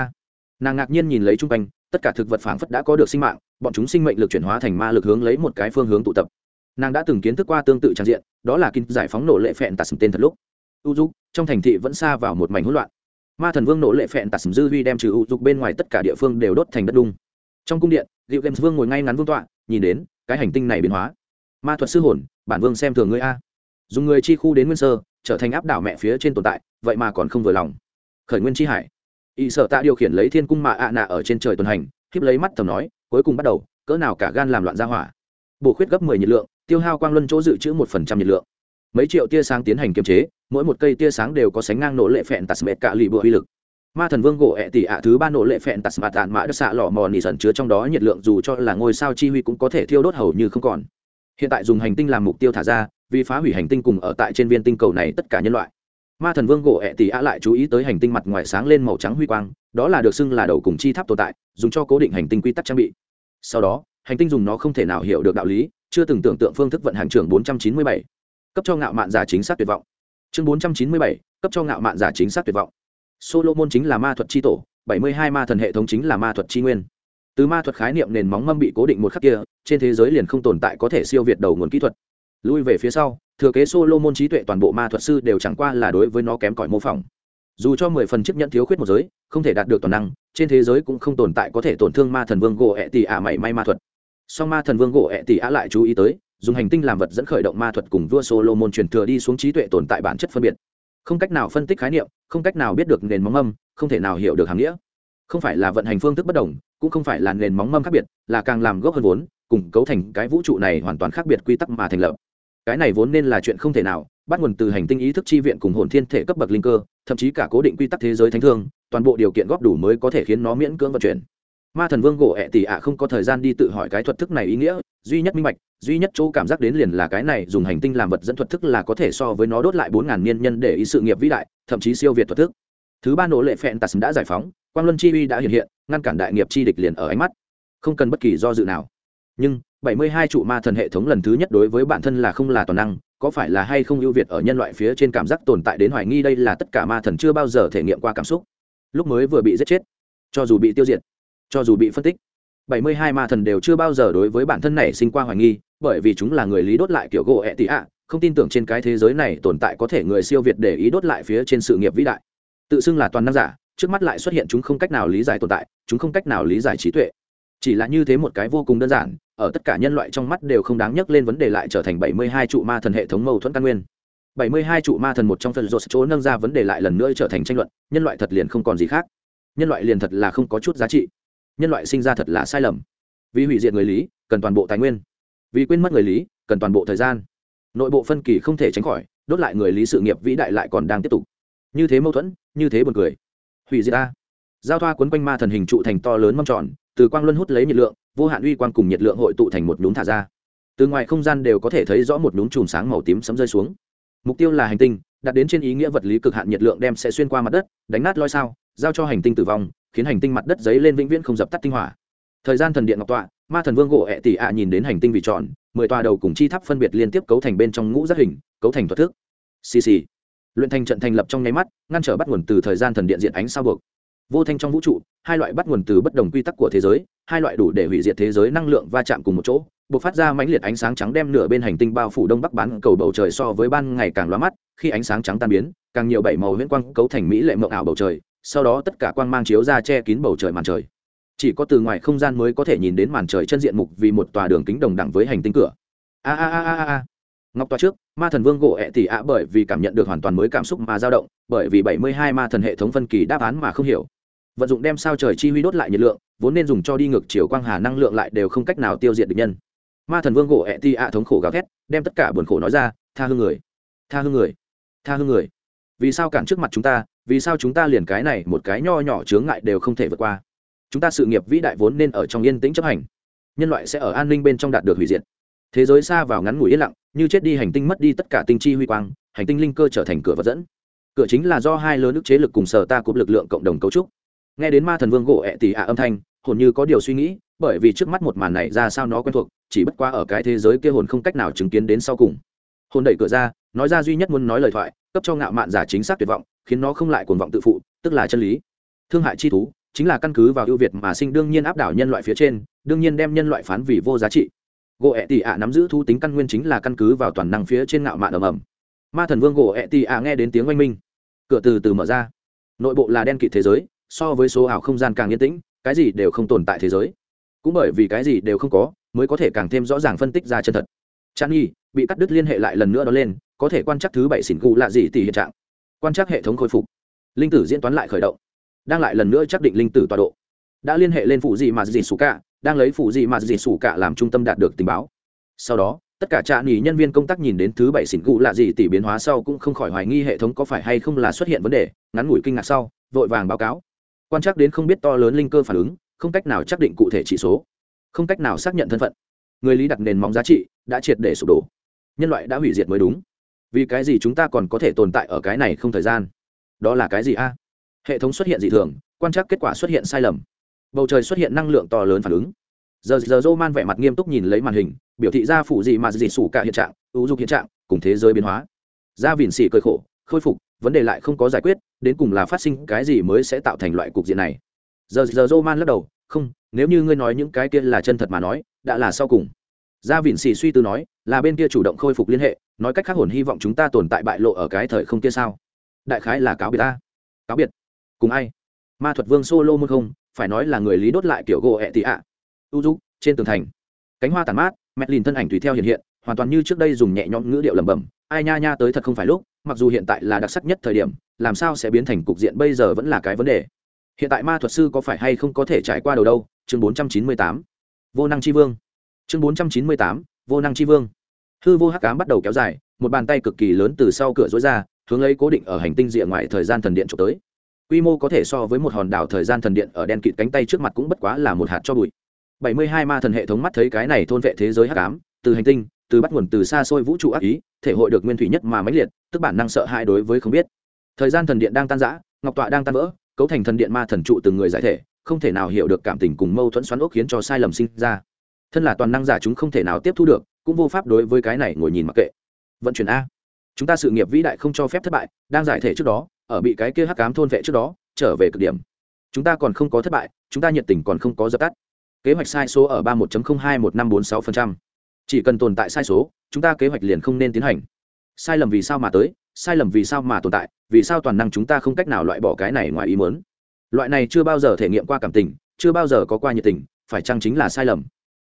Nàng ngạc nhiên nhìn lấy chung quanh, tất cả thực vật phảng phất đã có được sinh mạng, bọn chúng sinh mệnh lực chuyển hóa thành ma lực hướng lấy một cái phương hướng tụ tập. Nàng đã từng kiến thức qua tương tự trang diện, đó là kinh giải phóng nổ lệ phẹn tạt tên thật lúc u dục trong thành thị vẫn xa vào một mảnh hỗn loạn. Ma thần vương nổ lệ phẹn tạt dư huy đem trừ u dục bên ngoài tất cả địa phương đều đốt thành đất đung. Trong cung điện, Diệu Games vương ngồi ngay ngắn vương tọa, nhìn đến cái hành tinh này biến hóa. Ma thuật sư hồn, bản vương xem thường ngươi a, dùng người chi khu đến nguyên sơ, trở thành áp đảo mẹ phía trên tồn tại, vậy mà còn không vừa lòng. Khởi nguyên chi hải, y sở tạ điều khiển lấy thiên cung mạ nạ ở trên trời tuần hành, khiếp lấy mắt thầm nói, cuối cùng bắt đầu, cỡ nào cả gan làm loạn ra hỏa. Bổ khuyết gấp 10 nhiệt lượng, tiêu hao quang luân chỗ dự trữ 1% nhiệt lượng, mấy triệu tia sáng tiến hành kiềm chế, mỗi một cây tia sáng đều có sánh ngang nổ lệ phẹn tạt mệt cả lì bựa uy lực. Ma thần vương gỗ ẹ tỉ ạ thứ 3 nổ lệ phẹn tạt mạt tạn mã đất xạ lọ mò nỉ dần chứa trong đó nhiệt lượng dù cho là ngôi sao chi huy cũng có thể thiêu đốt hầu như không còn. Hiện tại dùng hành tinh làm mục tiêu thả ra, vì phá hủy hành tinh cùng ở tại trên viên tinh cầu này tất cả nhân loại. Ma thần vương gỗ ẹ tỉ ạ lại chú ý tới hành tinh mặt ngoài sáng lên màu trắng huy quang, đó là được xưng là đầu cùng chi tháp tồn tại, dùng cho cố định hành tinh quy tắc trang bị. Sau đó, hành tinh dùng nó không thể nào hiểu được đạo lý, chưa từng tưởng tượng phương thức vận hành trưởng 497. Cấp cho ngạo mạn giả chính xác tuyệt vọng. Chương 497, cấp cho ngạo mạn giả chính xác tuyệt vọng. Solomon chính là ma thuật chi tổ, 72 ma thần hệ thống chính là ma thuật chi nguyên. Từ ma thuật khái niệm nền móng mâm bị cố định một khắc kia, trên thế giới liền không tồn tại có thể siêu việt đầu nguồn kỹ thuật. Lui về phía sau, thừa kế Solomon trí tuệ toàn bộ ma thuật sư đều chẳng qua là đối với nó kém cỏi mô phỏng. Dù cho 10 phần chiếc nhẫn thiếu khuyết một giới, không thể đạt được toàn năng, trên thế giới cũng không tồn tại có thể tổn thương ma thần vương gỗ ẹ tỉ ạ mảy may ma thuật. Song ma thần vương gỗ ẹ tỉ ạ lại chú ý tới, dùng hành tinh làm vật dẫn khởi động ma thuật cùng vua Solomon truyền thừa đi xuống trí tuệ tồn tại bản chất phân biệt, không cách nào phân tích khái niệm, không cách nào biết được nền móng âm, không thể nào hiểu được hàm nghĩa. Không phải là vận hành phương thức bất đồng, cũng không phải là nền móng mâm khác biệt, là càng làm gốc hơn vốn, cùng cấu thành cái vũ trụ này hoàn toàn khác biệt quy tắc mà thành lập. Cái này vốn nên là chuyện không thể nào, bắt nguồn từ hành tinh ý thức chi viện cùng hồn thiên thể cấp bậc linh cơ, thậm chí cả cố định quy tắc thế giới thánh thương, toàn bộ điều kiện góp đủ mới có thể khiến nó miễn cưỡng vận chuyển. Ma thần vương gỗ ẹ tỉ ạ không có thời gian đi tự hỏi cái thuật thức này ý nghĩa, duy nhất minh bạch, duy nhất chỗ cảm giác đến liền là cái này dùng hành tinh làm vật dẫn thuật thức là có thể so với nó đốt lại 4000 niên nhân để ý sự nghiệp vĩ đại, thậm chí siêu việt thuật thức. Thứ ba nỗ lệ phèn tạt đã giải phóng, quang luân chi uy đã hiện hiện, ngăn cản đại nghiệp chi địch liền ở ánh mắt, không cần bất kỳ do dự nào. Nhưng 72 trụ ma thần hệ thống lần thứ nhất đối với bản thân là không là toàn năng, có phải là hay không ưu việt ở nhân loại phía trên cảm giác tồn tại đến hoài nghi đây là tất cả ma thần chưa bao giờ thể nghiệm qua cảm xúc. Lúc mới vừa bị giết chết, cho dù bị tiêu diệt, cho dù bị phân tích, 72 ma thần đều chưa bao giờ đối với bản thân này sinh qua hoài nghi, bởi vì chúng là người lý đốt lại kiểu gỗ ẹ tỉ ạ, không tin tưởng trên cái thế giới này tồn tại có thể người siêu việt để ý đốt lại phía trên sự nghiệp vĩ đại. Tự xưng là toàn năng giả, trước mắt lại xuất hiện chúng không cách nào lý giải tồn tại, chúng không cách nào lý giải trí tuệ. Chỉ là như thế một cái vô cùng đơn giản, ở tất cả nhân loại trong mắt đều không đáng nhắc lên vấn đề lại trở thành 72 trụ ma thần hệ thống mâu thuẫn căn nguyên. 72 trụ ma thần một trong phần rốt chỗ nâng ra vấn đề lại lần nữa trở thành tranh luận, nhân loại thật liền không còn gì khác. Nhân loại liền thật là không có chút giá trị. Nhân loại sinh ra thật là sai lầm. Vì hủy diệt người lý, cần toàn bộ tài nguyên. Vì quên mất người lý, cần toàn bộ thời gian. Nội bộ phân kỳ không thể tránh khỏi, đốt lại người lý sự nghiệp vĩ đại lại còn đang tiếp tục. Như thế mâu thuẫn, như thế buồn cười. Hủy diệt a. Giao thoa quấn quanh ma thần hình trụ thành to lớn mâm tròn, từ quang luân hút lấy nhiệt lượng, vô hạn uy quang cùng nhiệt lượng hội tụ thành một nhúm thả ra. Từ ngoài không gian đều có thể thấy rõ một nhúm chùm sáng màu tím sấm rơi xuống. Mục tiêu là hành tinh, đặt đến trên ý nghĩa vật lý cực hạn nhiệt lượng đem sẽ xuyên qua mặt đất, đánh nát lôi sao, giao cho hành tinh tử vong, khiến hành tinh mặt đất giấy lên vĩnh viễn không dập tắt tinh hỏa. Thời gian thần điện ngọc tọa, ma thần vương gỗ ẹ tỉ ạ nhìn đến hành tinh vì tròn, 10 tòa đầu cùng chi tháp phân biệt liên tiếp cấu thành bên trong ngũ giác hình, cấu thành thuật thức. Xì. Luyện thành trận thành lập trong nháy mắt, ngăn trở bắt nguồn từ thời gian thần điện diện ánh sao buộc. Vô thanh trong vũ trụ, hai loại bắt nguồn từ bất đồng quy tắc của thế giới, hai loại đủ để hủy diệt thế giới năng lượng va chạm cùng một chỗ, bộc phát ra mãnh liệt ánh sáng trắng đem nửa bên hành tinh bao phủ đông bắc bán cầu bầu trời so với ban ngày càng lóa mắt, khi ánh sáng trắng tan biến, càng nhiều bảy màu huyễn quang cấu thành mỹ lệ mộng ảo bầu trời, sau đó tất cả quang mang chiếu ra che kín bầu trời màn trời. Chỉ có từ ngoài không gian mới có thể nhìn đến màn trời chân diện mục vì một tòa đường kính đồng đẳng với hành tinh cửa. A. Ngọc tòa trước, ma thần vương gỗ ẹ tỉ ạ bởi vì cảm nhận được hoàn toàn mới cảm xúc mà dao động, bởi vì 72 ma thần hệ thống phân kỳ đáp án mà không hiểu. Vận dụng đem sao trời chi huy đốt lại nhiệt lượng, vốn nên dùng cho đi ngược chiều quang hà năng lượng lại đều không cách nào tiêu diệt địch nhân. Ma thần vương gỗ ẹ tỉ ạ thống khổ gào thét, đem tất cả buồn khổ nói ra, tha hương người. Vì sao cản trước mặt chúng ta, vì sao chúng ta liền cái này một cái nho nhỏ chướng ngại đều không thể vượt qua? Chúng ta sự nghiệp vĩ đại vốn nên ở trong yên tĩnh chấp hành, nhân loại sẽ ở an ninh bên trong đạt được hủy diệt. Thế giới xa vào ngắn ngủi yên lặng, như chết đi hành tinh mất đi tất cả tinh chi huy quang, hành tinh linh cơ trở thành cửa vật dẫn. Cửa chính là do hai lớn ức chế lực cùng sở ta cúp lực lượng cộng đồng cấu trúc. Nghe đến ma thần vương gỗ ẹ tỉ ạ âm thanh, hồn như có điều suy nghĩ, bởi vì trước mắt một màn này ra sao nó quen thuộc, chỉ bất quá ở cái thế giới kia hồn không cách nào chứng kiến đến sau cùng. Hồn đẩy cửa ra, nói ra duy nhất muốn nói lời thoại, cấp cho ngạo mạn giả chính xác tuyệt vọng, khiến nó không lại cuồng vọng tự phụ, tức là chân lý. Thương hại chi thú chính là căn cứ vào ưu việt mà sinh đương nhiên áp đảo nhân loại phía trên, đương nhiên đem nhân loại phán vì vô giá trị. Gỗ ẹ tỉ ạ nắm giữ thú tính căn nguyên chính là căn cứ vào toàn năng phía trên ngạo mạn ầm. Ma thần vương gỗ ẹ tỉ ạ nghe đến tiếng oanh minh, cửa từ từ mở ra. Nội bộ là đen kịt thế giới, so với số ảo không gian càng yên tĩnh, cái gì đều không tồn tại thế giới. Cũng bởi vì cái gì đều không có, mới có thể càng thêm rõ ràng phân tích ra chân thật. Chan Nhi bị cắt đứt liên hệ lại lần nữa đó lên, có thể quan trắc thứ 7 xỉn cụ lạ gì tỷ hiện trạng. Quan trắc hệ thống khôi phục. Linh tử diễn toán lại khởi động. Đang lại lần nữa xác định linh tử tọa độ. Đã liên hệ lên phụ gì mà gì sủ cả, đang lấy phụ gì mà gì sủ cả làm trung tâm đạt được tình báo. Sau đó, tất cả Chan Nhi nhân viên công tác nhìn đến thứ 7 xỉn cụ lạ gì tỷ biến hóa sau cũng không khỏi hoài nghi hệ thống có phải hay không là xuất hiện vấn đề, ngắn ngủi kinh ngạc sau, vội vàng báo cáo. Quan trắc đến không biết to lớn linh cơ phản ứng, không cách nào xác định cụ thể chỉ số, không cách nào xác nhận thân phận. Người lý đặt nền móng giá trị đã triệt để sụp đổ, nhân loại đã hủy diệt mới đúng. Vì cái gì chúng ta còn có thể tồn tại ở cái này không thời gian? Đó là cái gì a? Hệ thống xuất hiện dị thường, quan trắc kết quả xuất hiện sai lầm, bầu trời xuất hiện năng lượng to lớn phản ứng. Giờ Roman vẻ mặt nghiêm túc nhìn lấy màn hình, biểu thị ra phụ gì mà gì sủ cả hiện trạng, ưu dục hiện trạng cùng thế giới biến hóa. Ra Vịn Sĩ cười khổ, khôi phục, vấn đề lại không có giải quyết, đến cùng là phát sinh cái gì mới sẽ tạo thành loại cục diện này? Giờ Roman lắc đầu, không, nếu như ngươi nói những cái kia là chân thật mà nói, đã là sau cùng. Gia Vịn Sĩ suy tư nói, là bên kia chủ động khôi phục liên hệ, nói cách khác hồn hy vọng chúng ta tồn tại bại lộ ở cái thời không kia sao? Đại khái là cáo biệt ta. Cáo biệt? Cùng ai? ma thuật vương solo môn không phải nói là người lý đốt lại kiểu gỗ ẹ tị ạ u dục trên tường thành cánh hoa tàn mát mẹ lìn thân ảnh tùy theo hiện hiện hoàn toàn như trước đây dùng nhẹ nhõm ngữ điệu lẩm bẩm ai nha nha tới thật không phải lúc mặc dù hiện tại là đặc sắc nhất thời điểm làm sao sẽ biến thành cục diện bây giờ vẫn là cái vấn đề. Hiện tại ma thuật sư có phải hay không có thể trải qua đầu đâu. Chương 498 vô năng chi vương. Chương 498 vô năng chi vương. Hư vô hắc ám bắt đầu kéo dài, một bàn tay cực kỳ lớn từ sau cửa rối ra, hướng lấy cố định ở hành tinh rìa ngoài thời gian thần điện chụp tới. Quy mô có thể so với một hòn đảo thời gian thần điện ở đen kịt cánh tay trước mặt cũng bất quá là một hạt cho bụi. 72 ma thần hệ thống mắt thấy cái này thôn vệ thế giới hắc ám, từ hành tinh, từ bắt nguồn từ xa xôi vũ trụ ác ý, thể hội được nguyên thủy nhất mà mãnh liệt, tức bản năng sợ hãi đối với không biết. Thời gian thần điện đang tan rã, ngọc tọa đang tan vỡ, cấu thành thần điện ma thần trụ từng người giải thể, không thể nào hiểu được cảm tình cùng mâu thuẫn xoắn ốc khiến cho sai lầm sinh ra. Thân là toàn năng giả chúng không thể nào tiếp thu được, cũng vô pháp đối với cái này ngồi nhìn mặc kệ. Vận chuyển a, chúng ta sự nghiệp vĩ đại không cho phép thất bại, đang giải thể trước đó, ở bị cái kia hắc ám thôn vệ trước đó, trở về cực điểm. Chúng ta còn không có thất bại, chúng ta nhiệt tình còn không có dập tắt. Kế hoạch sai số ở 31.021546%. Chỉ cần tồn tại sai số, chúng ta kế hoạch liền không nên tiến hành. Sai lầm vì sao mà tới, sai lầm vì sao mà tồn tại, vì sao toàn năng chúng ta không cách nào loại bỏ cái này ngoài ý muốn. Loại này chưa bao giờ thể nghiệm qua cảm tình, chưa bao giờ có qua nhiệt tình, phải chăng chính là sai lầm.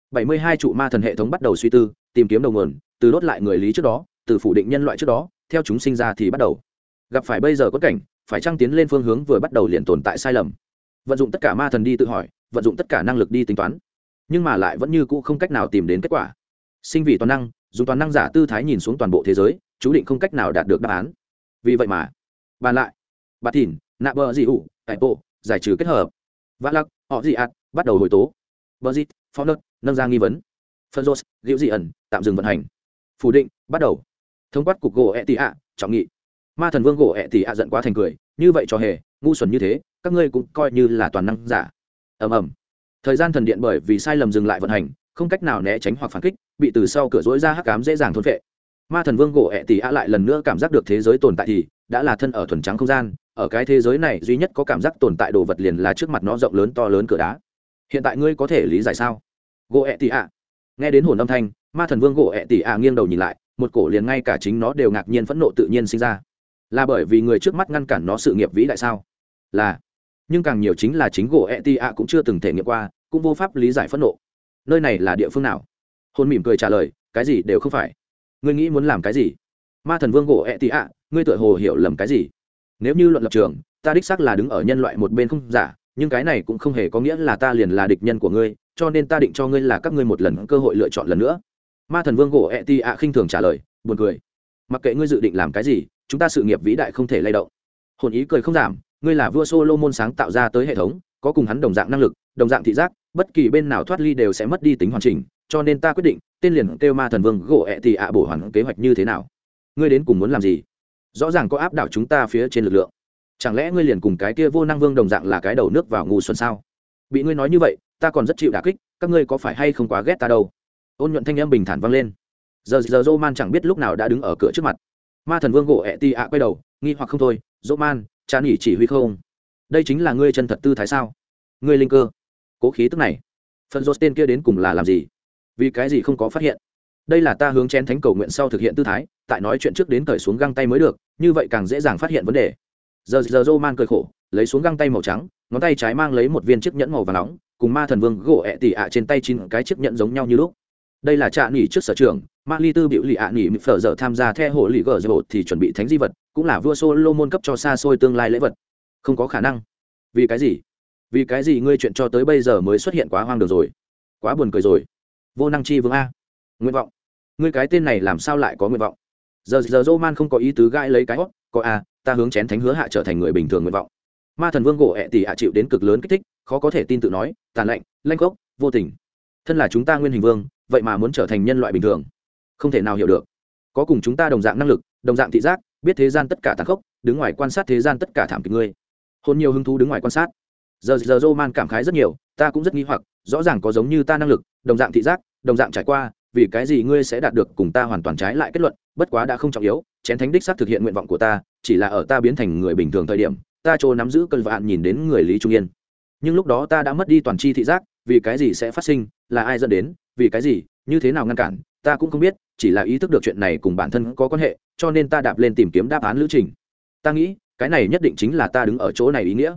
72 trụ ma thần hệ thống bắt đầu suy tư, tìm kiếm đầu nguồn, từ đốt lại người lý trước đó, từ phủ định nhân loại trước đó, theo chúng sinh ra thì bắt đầu. Gặp phải bây giờ có cảnh, phải chăng tiến lên phương hướng vừa bắt đầu liền tồn tại sai lầm. Vận dụng tất cả ma thần đi tự hỏi, vận dụng tất cả năng lực đi tính toán, nhưng mà lại vẫn như cũ không cách nào tìm đến kết quả. Sinh vì toàn năng, dùng toàn năng giả tư thái nhìn xuống toàn bộ thế giới, chú định không cách nào đạt được đáp án. Vì vậy mà bàn lại bà thìn nạ bờ dị ủ tại bộ giải trừ kết hợp vã lắc họ dị ạt bắt đầu hồi tố bờ dít phó nớt nâng ra nghi vấn phân rốt liễu dị ẩn tạm dừng vận hành phủ định bắt đầu thống quát cục gỗ ẹ tị ạ trọng nghị ma thần vương gỗ ẹ tị ạ giận quá thành cười như vậy cho hề ngu xuẩn như thế các ngươi cũng coi như là toàn năng giả. ầm ầm thời gian thần điện bởi vì sai lầm dừng lại vận hành, không cách nào né tránh hoặc phản kích, bị từ sau cửa rỗi ra hắc ám dễ dàng thôn phệ. Ma thần vương gỗ ẹ tỉ a lại lần nữa cảm giác được thế giới tồn tại thì đã là thân ở thuần trắng không gian, ở cái thế giới này duy nhất có cảm giác tồn tại đồ vật liền là trước mặt nó rộng lớn to lớn cửa đá. Hiện tại ngươi có thể lý giải sao? Gỗ ẹ tỉ a nghe đến hồn âm thanh, ma thần vương gỗ ẹ tỉ a nghiêng đầu nhìn lại, một cổ liền ngay cả chính nó đều ngạc nhiên phẫn nộ tự nhiên sinh ra. Là bởi vì người trước mắt ngăn cản nó sự nghiệp vĩ đại sao? Là, nhưng càng nhiều chính là chính gỗ ẹ tỉ a cũng chưa từng thể nghiệm qua, cũng vô pháp lý giải phẫn nộ. Nơi này là địa phương nào? Hồn mỉm cười trả lời, cái gì đều không phải. Ngươi nghĩ muốn làm cái gì? Ma thần vương gỗ ẹ tị ạ, ngươi tựa hồ hiểu lầm cái gì? Nếu như luận lập trường, ta đích xác là đứng ở nhân loại một bên không giả, nhưng cái này cũng không hề có nghĩa là ta liền là địch nhân của ngươi, cho nên ta định cho ngươi là các ngươi một lần cơ hội lựa chọn lần nữa. Ma thần vương gỗ ẹ tị ạ khinh thường trả lời, buồn cười. Mặc kệ ngươi dự định làm cái gì, chúng ta sự nghiệp vĩ đại không thể lay động. Hồn ý cười không giảm, ngươi là vua Solomon sáng tạo ra tới hệ thống, có cùng hắn đồng dạng năng lực, đồng dạng thị giác, bất kỳ bên nào thoát ly đều sẽ mất đi tính hoàn chỉnh, cho nên ta quyết định tên liền kêu ma thần vương gỗ ẹ tị ạ bổ hoàn kế hoạch như thế nào. Ngươi đến cùng muốn làm gì? Rõ ràng có áp đảo chúng ta phía trên lực lượng, chẳng lẽ ngươi liền cùng cái kia vô năng vương đồng dạng là cái đầu nước vào ngu xuân sao? Bị ngươi nói như vậy ta còn rất chịu đả kích, các ngươi có phải hay không quá ghét ta đâu? Ôn nhuận thanh âm bình thản vang lên. Giờ Roman chẳng biết lúc nào đã đứng ở cửa trước mặt. Ma thần vương gỗ ẹ tị ạ quay đầu nghi hoặc không thôi. Roman, chán nghỉ chỉ huy không? Đây chính là ngươi chân thật tư thái sao? Ngươi linh cơ cố khí tức này, phần rốt tên kia đến cùng là làm gì? Vì cái gì không có phát hiện? Đây là ta hướng chén thánh cầu nguyện sau thực hiện tư thái, tại nói chuyện trước đến cởi xuống găng tay mới được, như vậy càng dễ dàng phát hiện vấn đề. Giờ Roman cười khổ, lấy xuống găng tay màu trắng, ngón tay trái mang lấy một viên chiếc nhẫn màu vàng nóng, cùng ma thần vương gỗ ẹ tỉ ạ trên tay 9 cái chiếc nhẫn giống nhau như lúc. Đây là trạ nghỉ trước sở trưởng, ma ly tư biểu lì ạ nghỉ phở giờ tham gia theo hộ lì gở giờ thì chuẩn bị thánh di vật, cũng là vua Solomon cấp cho xa xôi tương lai lễ vật. Không có khả năng. Vì cái gì? Vì cái gì ngươi chuyện cho tới bây giờ mới xuất hiện quá hoang đường rồi, quá buồn cười rồi. Vô năng chi vương a, nguyện vọng, ngươi cái tên này làm sao lại có nguyện vọng? Giờ Roman không có ý tứ gãi lấy cái hót, có a, ta hướng chén thánh hứa hạ trở thành người bình thường nguyện vọng. Ma thần vương gỗ ẹ tỉ ạ chịu đến cực lớn kích thích, khó có thể tin tự nói, tàn lạnh, lanh gốc, vô tình. Thân là chúng ta nguyên hình vương, vậy mà muốn trở thành nhân loại bình thường, không thể nào hiểu được. Có cùng chúng ta đồng dạng năng lực, đồng dạng thị giác, biết thế gian tất cả tàn khốc, đứng ngoài quan sát thế gian tất cả thảm kịch ngươi. Hôn nhiều hứng thú đứng ngoài quan sát. Giờ Roman cảm khái rất nhiều, ta cũng rất nghi hoặc, rõ ràng có giống như ta năng lực, đồng dạng thị giác, đồng dạng trải qua, vì cái gì ngươi sẽ đạt được cùng ta hoàn toàn trái lại kết luận? Bất quá đã không trọng yếu, chén thánh đích xác thực hiện nguyện vọng của ta, chỉ là ở ta biến thành người bình thường thời điểm, ta trô nắm giữ cơn vạn nhìn đến người Lý Trung Yên. Nhưng lúc đó ta đã mất đi toàn chi thị giác, vì cái gì sẽ phát sinh, là ai dẫn đến, vì cái gì, như thế nào ngăn cản, ta cũng không biết, chỉ là ý thức được chuyện này cùng bản thân có quan hệ, cho nên ta đạp lên tìm kiếm đáp án lữ trình. Ta nghĩ, cái này nhất định chính là ta đứng ở chỗ này ý nghĩa.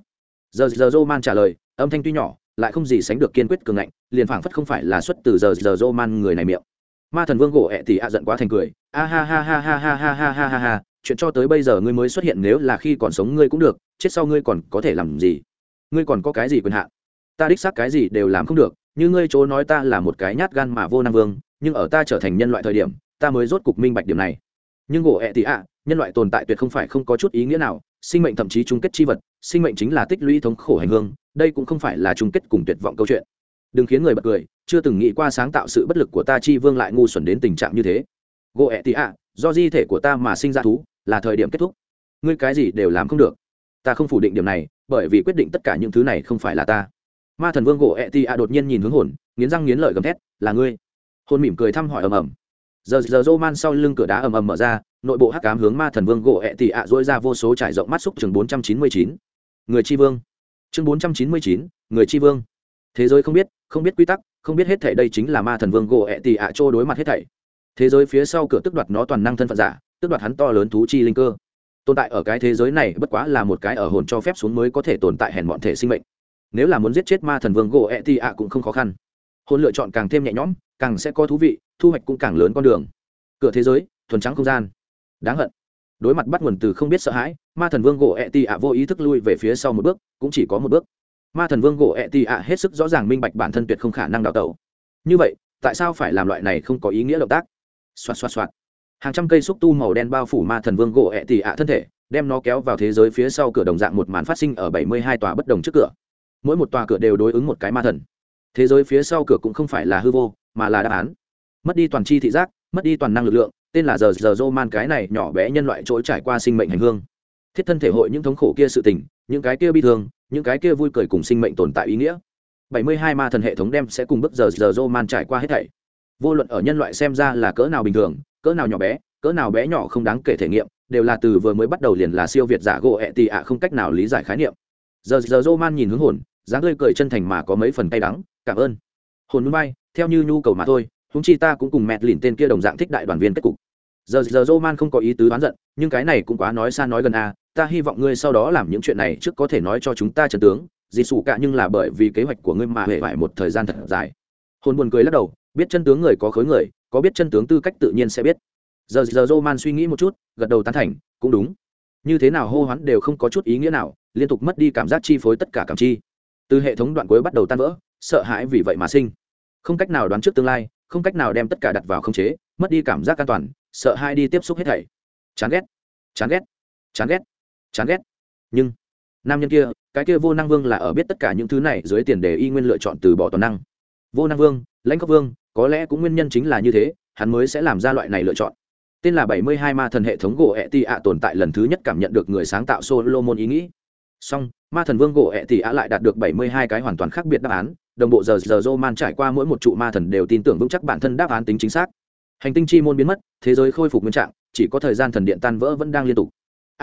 Giờ Roman trả lời, âm thanh tuy nhỏ lại không gì sánh được kiên quyết cường ngạnh, liền phảng phất không phải là xuất từ giờ Roman người này miệng. Ma thần vương gỗ ẹ tỉ ạ giận quá thành cười, a ha ha ha ha ha ha ha ha ha ha, chuyện cho tới bây giờ ngươi mới xuất hiện, nếu là khi còn sống ngươi cũng được, chết sau ngươi còn có thể làm gì? Ngươi còn có cái gì quyền hạn? Ta đích xác cái gì đều làm không được, như ngươi chỗ nói ta là một cái nhát gan mà vô năng vương, nhưng ở ta trở thành nhân loại thời điểm, ta mới rốt cục minh bạch điểm này. Nhưng gỗ ẹ tỉ ạ, nhân loại tồn tại tuyệt không phải không có chút ý nghĩa nào, sinh mệnh thậm chí chung kết chi vật, sinh mệnh chính là tích lũy thống khổ hành hương, đây cũng không phải là chung kết cùng tuyệt vọng câu chuyện. Đừng khiến người bật cười, chưa từng nghĩ qua sáng tạo sự bất lực của ta chi vương lại ngu xuẩn đến tình trạng như thế. Gỗ ẹ tỉ ạ, do di thể của ta mà sinh ra thú, là thời điểm kết thúc. Ngươi cái gì đều làm không được. Ta không phủ định điểm này, bởi vì quyết định tất cả những thứ này không phải là ta. Ma thần vương gỗ ẹ tỉ ạ đột nhiên nhìn hướng hồn, nghiến răng nghiến lợi gầm thét, là ngươi. Hồn mỉm cười thăm hỏi ầm ầm. Giờ Roman sau lưng cửa đá ầm ầm mở ra, nội bộ hắc ám hướng ma thần vương gỗ ẹ tỉ ạ dỗi ra vô số trải rộng mắt xúc. Chương 499, người chi vương. Chương 499, người chi vương. Thế giới không biết quy tắc, không biết hết thảy, đây chính là ma thần vương gỗ ẹ tỉ ạ trô đối mặt hết thảy. Thế giới phía sau cửa tức đoạt nó toàn năng thân phận giả, tức đoạt hắn to lớn thú chi linh cơ. Tồn tại ở cái thế giới này bất quá là một cái ở hồn cho phép xuống mới có thể tồn tại hèn mọn thể sinh mệnh. Nếu là muốn giết chết ma thần vương gỗ ẹ tỉ ạ cũng không khó khăn. Hồn lựa chọn càng thêm nhẹ nhõm, càng sẽ có thú vị, thu hoạch cũng càng lớn con đường. Cửa thế giới, thuần trắng không gian. Đáng hận. Đối mặt bắt nguồn từ không biết sợ hãi, ma thần vương gỗ ẹ tỉ ạ vô ý thức lui về phía sau một bước, cũng chỉ có một bước. Ma thần vương gỗ ẹ tỉ ạ hết sức rõ ràng minh bạch bản thân tuyệt không khả năng đào tẩu. Như vậy, tại sao phải làm loại này không có ý nghĩa động tác? Xoạt xoạt xoạt. Hàng trăm cây xúc tu màu đen bao phủ ma thần vương gỗ ẹ tỉ ạ thân thể, đem nó kéo vào thế giới phía sau cửa, đồng dạng một màn phát sinh ở 72 tòa bất đồng trước cửa. Mỗi một tòa cửa đều đối ứng một cái ma thần. Thế giới phía sau cửa cũng không phải là hư vô, mà là đáp án. Mất đi toàn chi thị giác, mất đi toàn năng lực lượng, tên là giờ Roman cái này nhỏ bé nhân loại trỗi trải qua sinh mệnh hành hương. Thiết thân thể hội những thống khổ kia sự tình, những cái kia bi thương, những cái kia vui cười cùng sinh mệnh tồn tại ý nghĩa. 72 ma thần hệ thống đem sẽ cùng bước giờ Roman trải qua hết thảy. Vô luận ở nhân loại xem ra là cỡ nào bình thường, cỡ nào nhỏ bé, cỡ nào bé nhỏ không đáng kể thể nghiệm, đều là từ vừa mới bắt đầu liền là siêu việt giả gỗ ẹ tỉ ạ không cách nào lý giải khái niệm. Giờ Roman nhìn hướng hồn, dáng tươi cười chân thành mà có mấy phần cay đắng, cảm ơn. Hồn núi bay, theo như nhu cầu mà thôi, huống chi ta cũng cùng mẹ lìn tên kia đồng dạng thích đại đoàn viên kết cục. Giờ Roman không có ý tứ oán giận, nhưng cái này cũng quá nói xa nói gần a, ta hy vọng ngươi sau đó làm những chuyện này trước có thể nói cho chúng ta chân tướng, dì sủ cả, nhưng là bởi vì kế hoạch của ngươi mà hề phải một thời gian thật dài. Hồn buồn cười lắc đầu, biết chân tướng người có khối người, có biết chân tướng tư cách tự nhiên sẽ biết. Giờ Roman suy nghĩ một chút, gật đầu tán thành, cũng đúng. Như thế nào hô hoán đều không có chút ý nghĩa nào, liên tục mất đi cảm giác chi phối tất cả cảm chi. Từ hệ thống đoạn cuối bắt đầu tan vỡ, sợ hãi vì vậy mà sinh. Không cách nào đoán trước tương lai, không cách nào đem tất cả đặt vào khống chế, mất đi cảm giác an toàn, sợ hãi đi tiếp xúc hết thảy. Chán ghét, chán ghét, chán ghét, chán ghét. Nhưng nam nhân kia, cái kia vô năng vương là ở biết tất cả những thứ này dưới tiền đề y nguyên lựa chọn từ bỏ toàn năng. Vô năng vương, lãnh khốc vương, có lẽ cũng nguyên nhân chính là như thế, hắn mới sẽ làm ra loại này lựa chọn. Tên là 72 ma thần hệ thống gỗ ẹ tỉ ạ tồn tại lần thứ nhất cảm nhận được người sáng tạo Solomon ý nghĩ. Song, ma thần vương gỗ ẹ tỉ ạ lại đạt được 72 cái hoàn toàn khác biệt đáp án, đồng bộ giờ Roman trải qua mỗi một trụ ma thần đều tin tưởng vững chắc bản thân đáp án tính chính xác. Hành tinh chi môn biến mất, thế giới khôi phục nguyên trạng, chỉ có thời gian thần điện tan vỡ vẫn đang liên tục.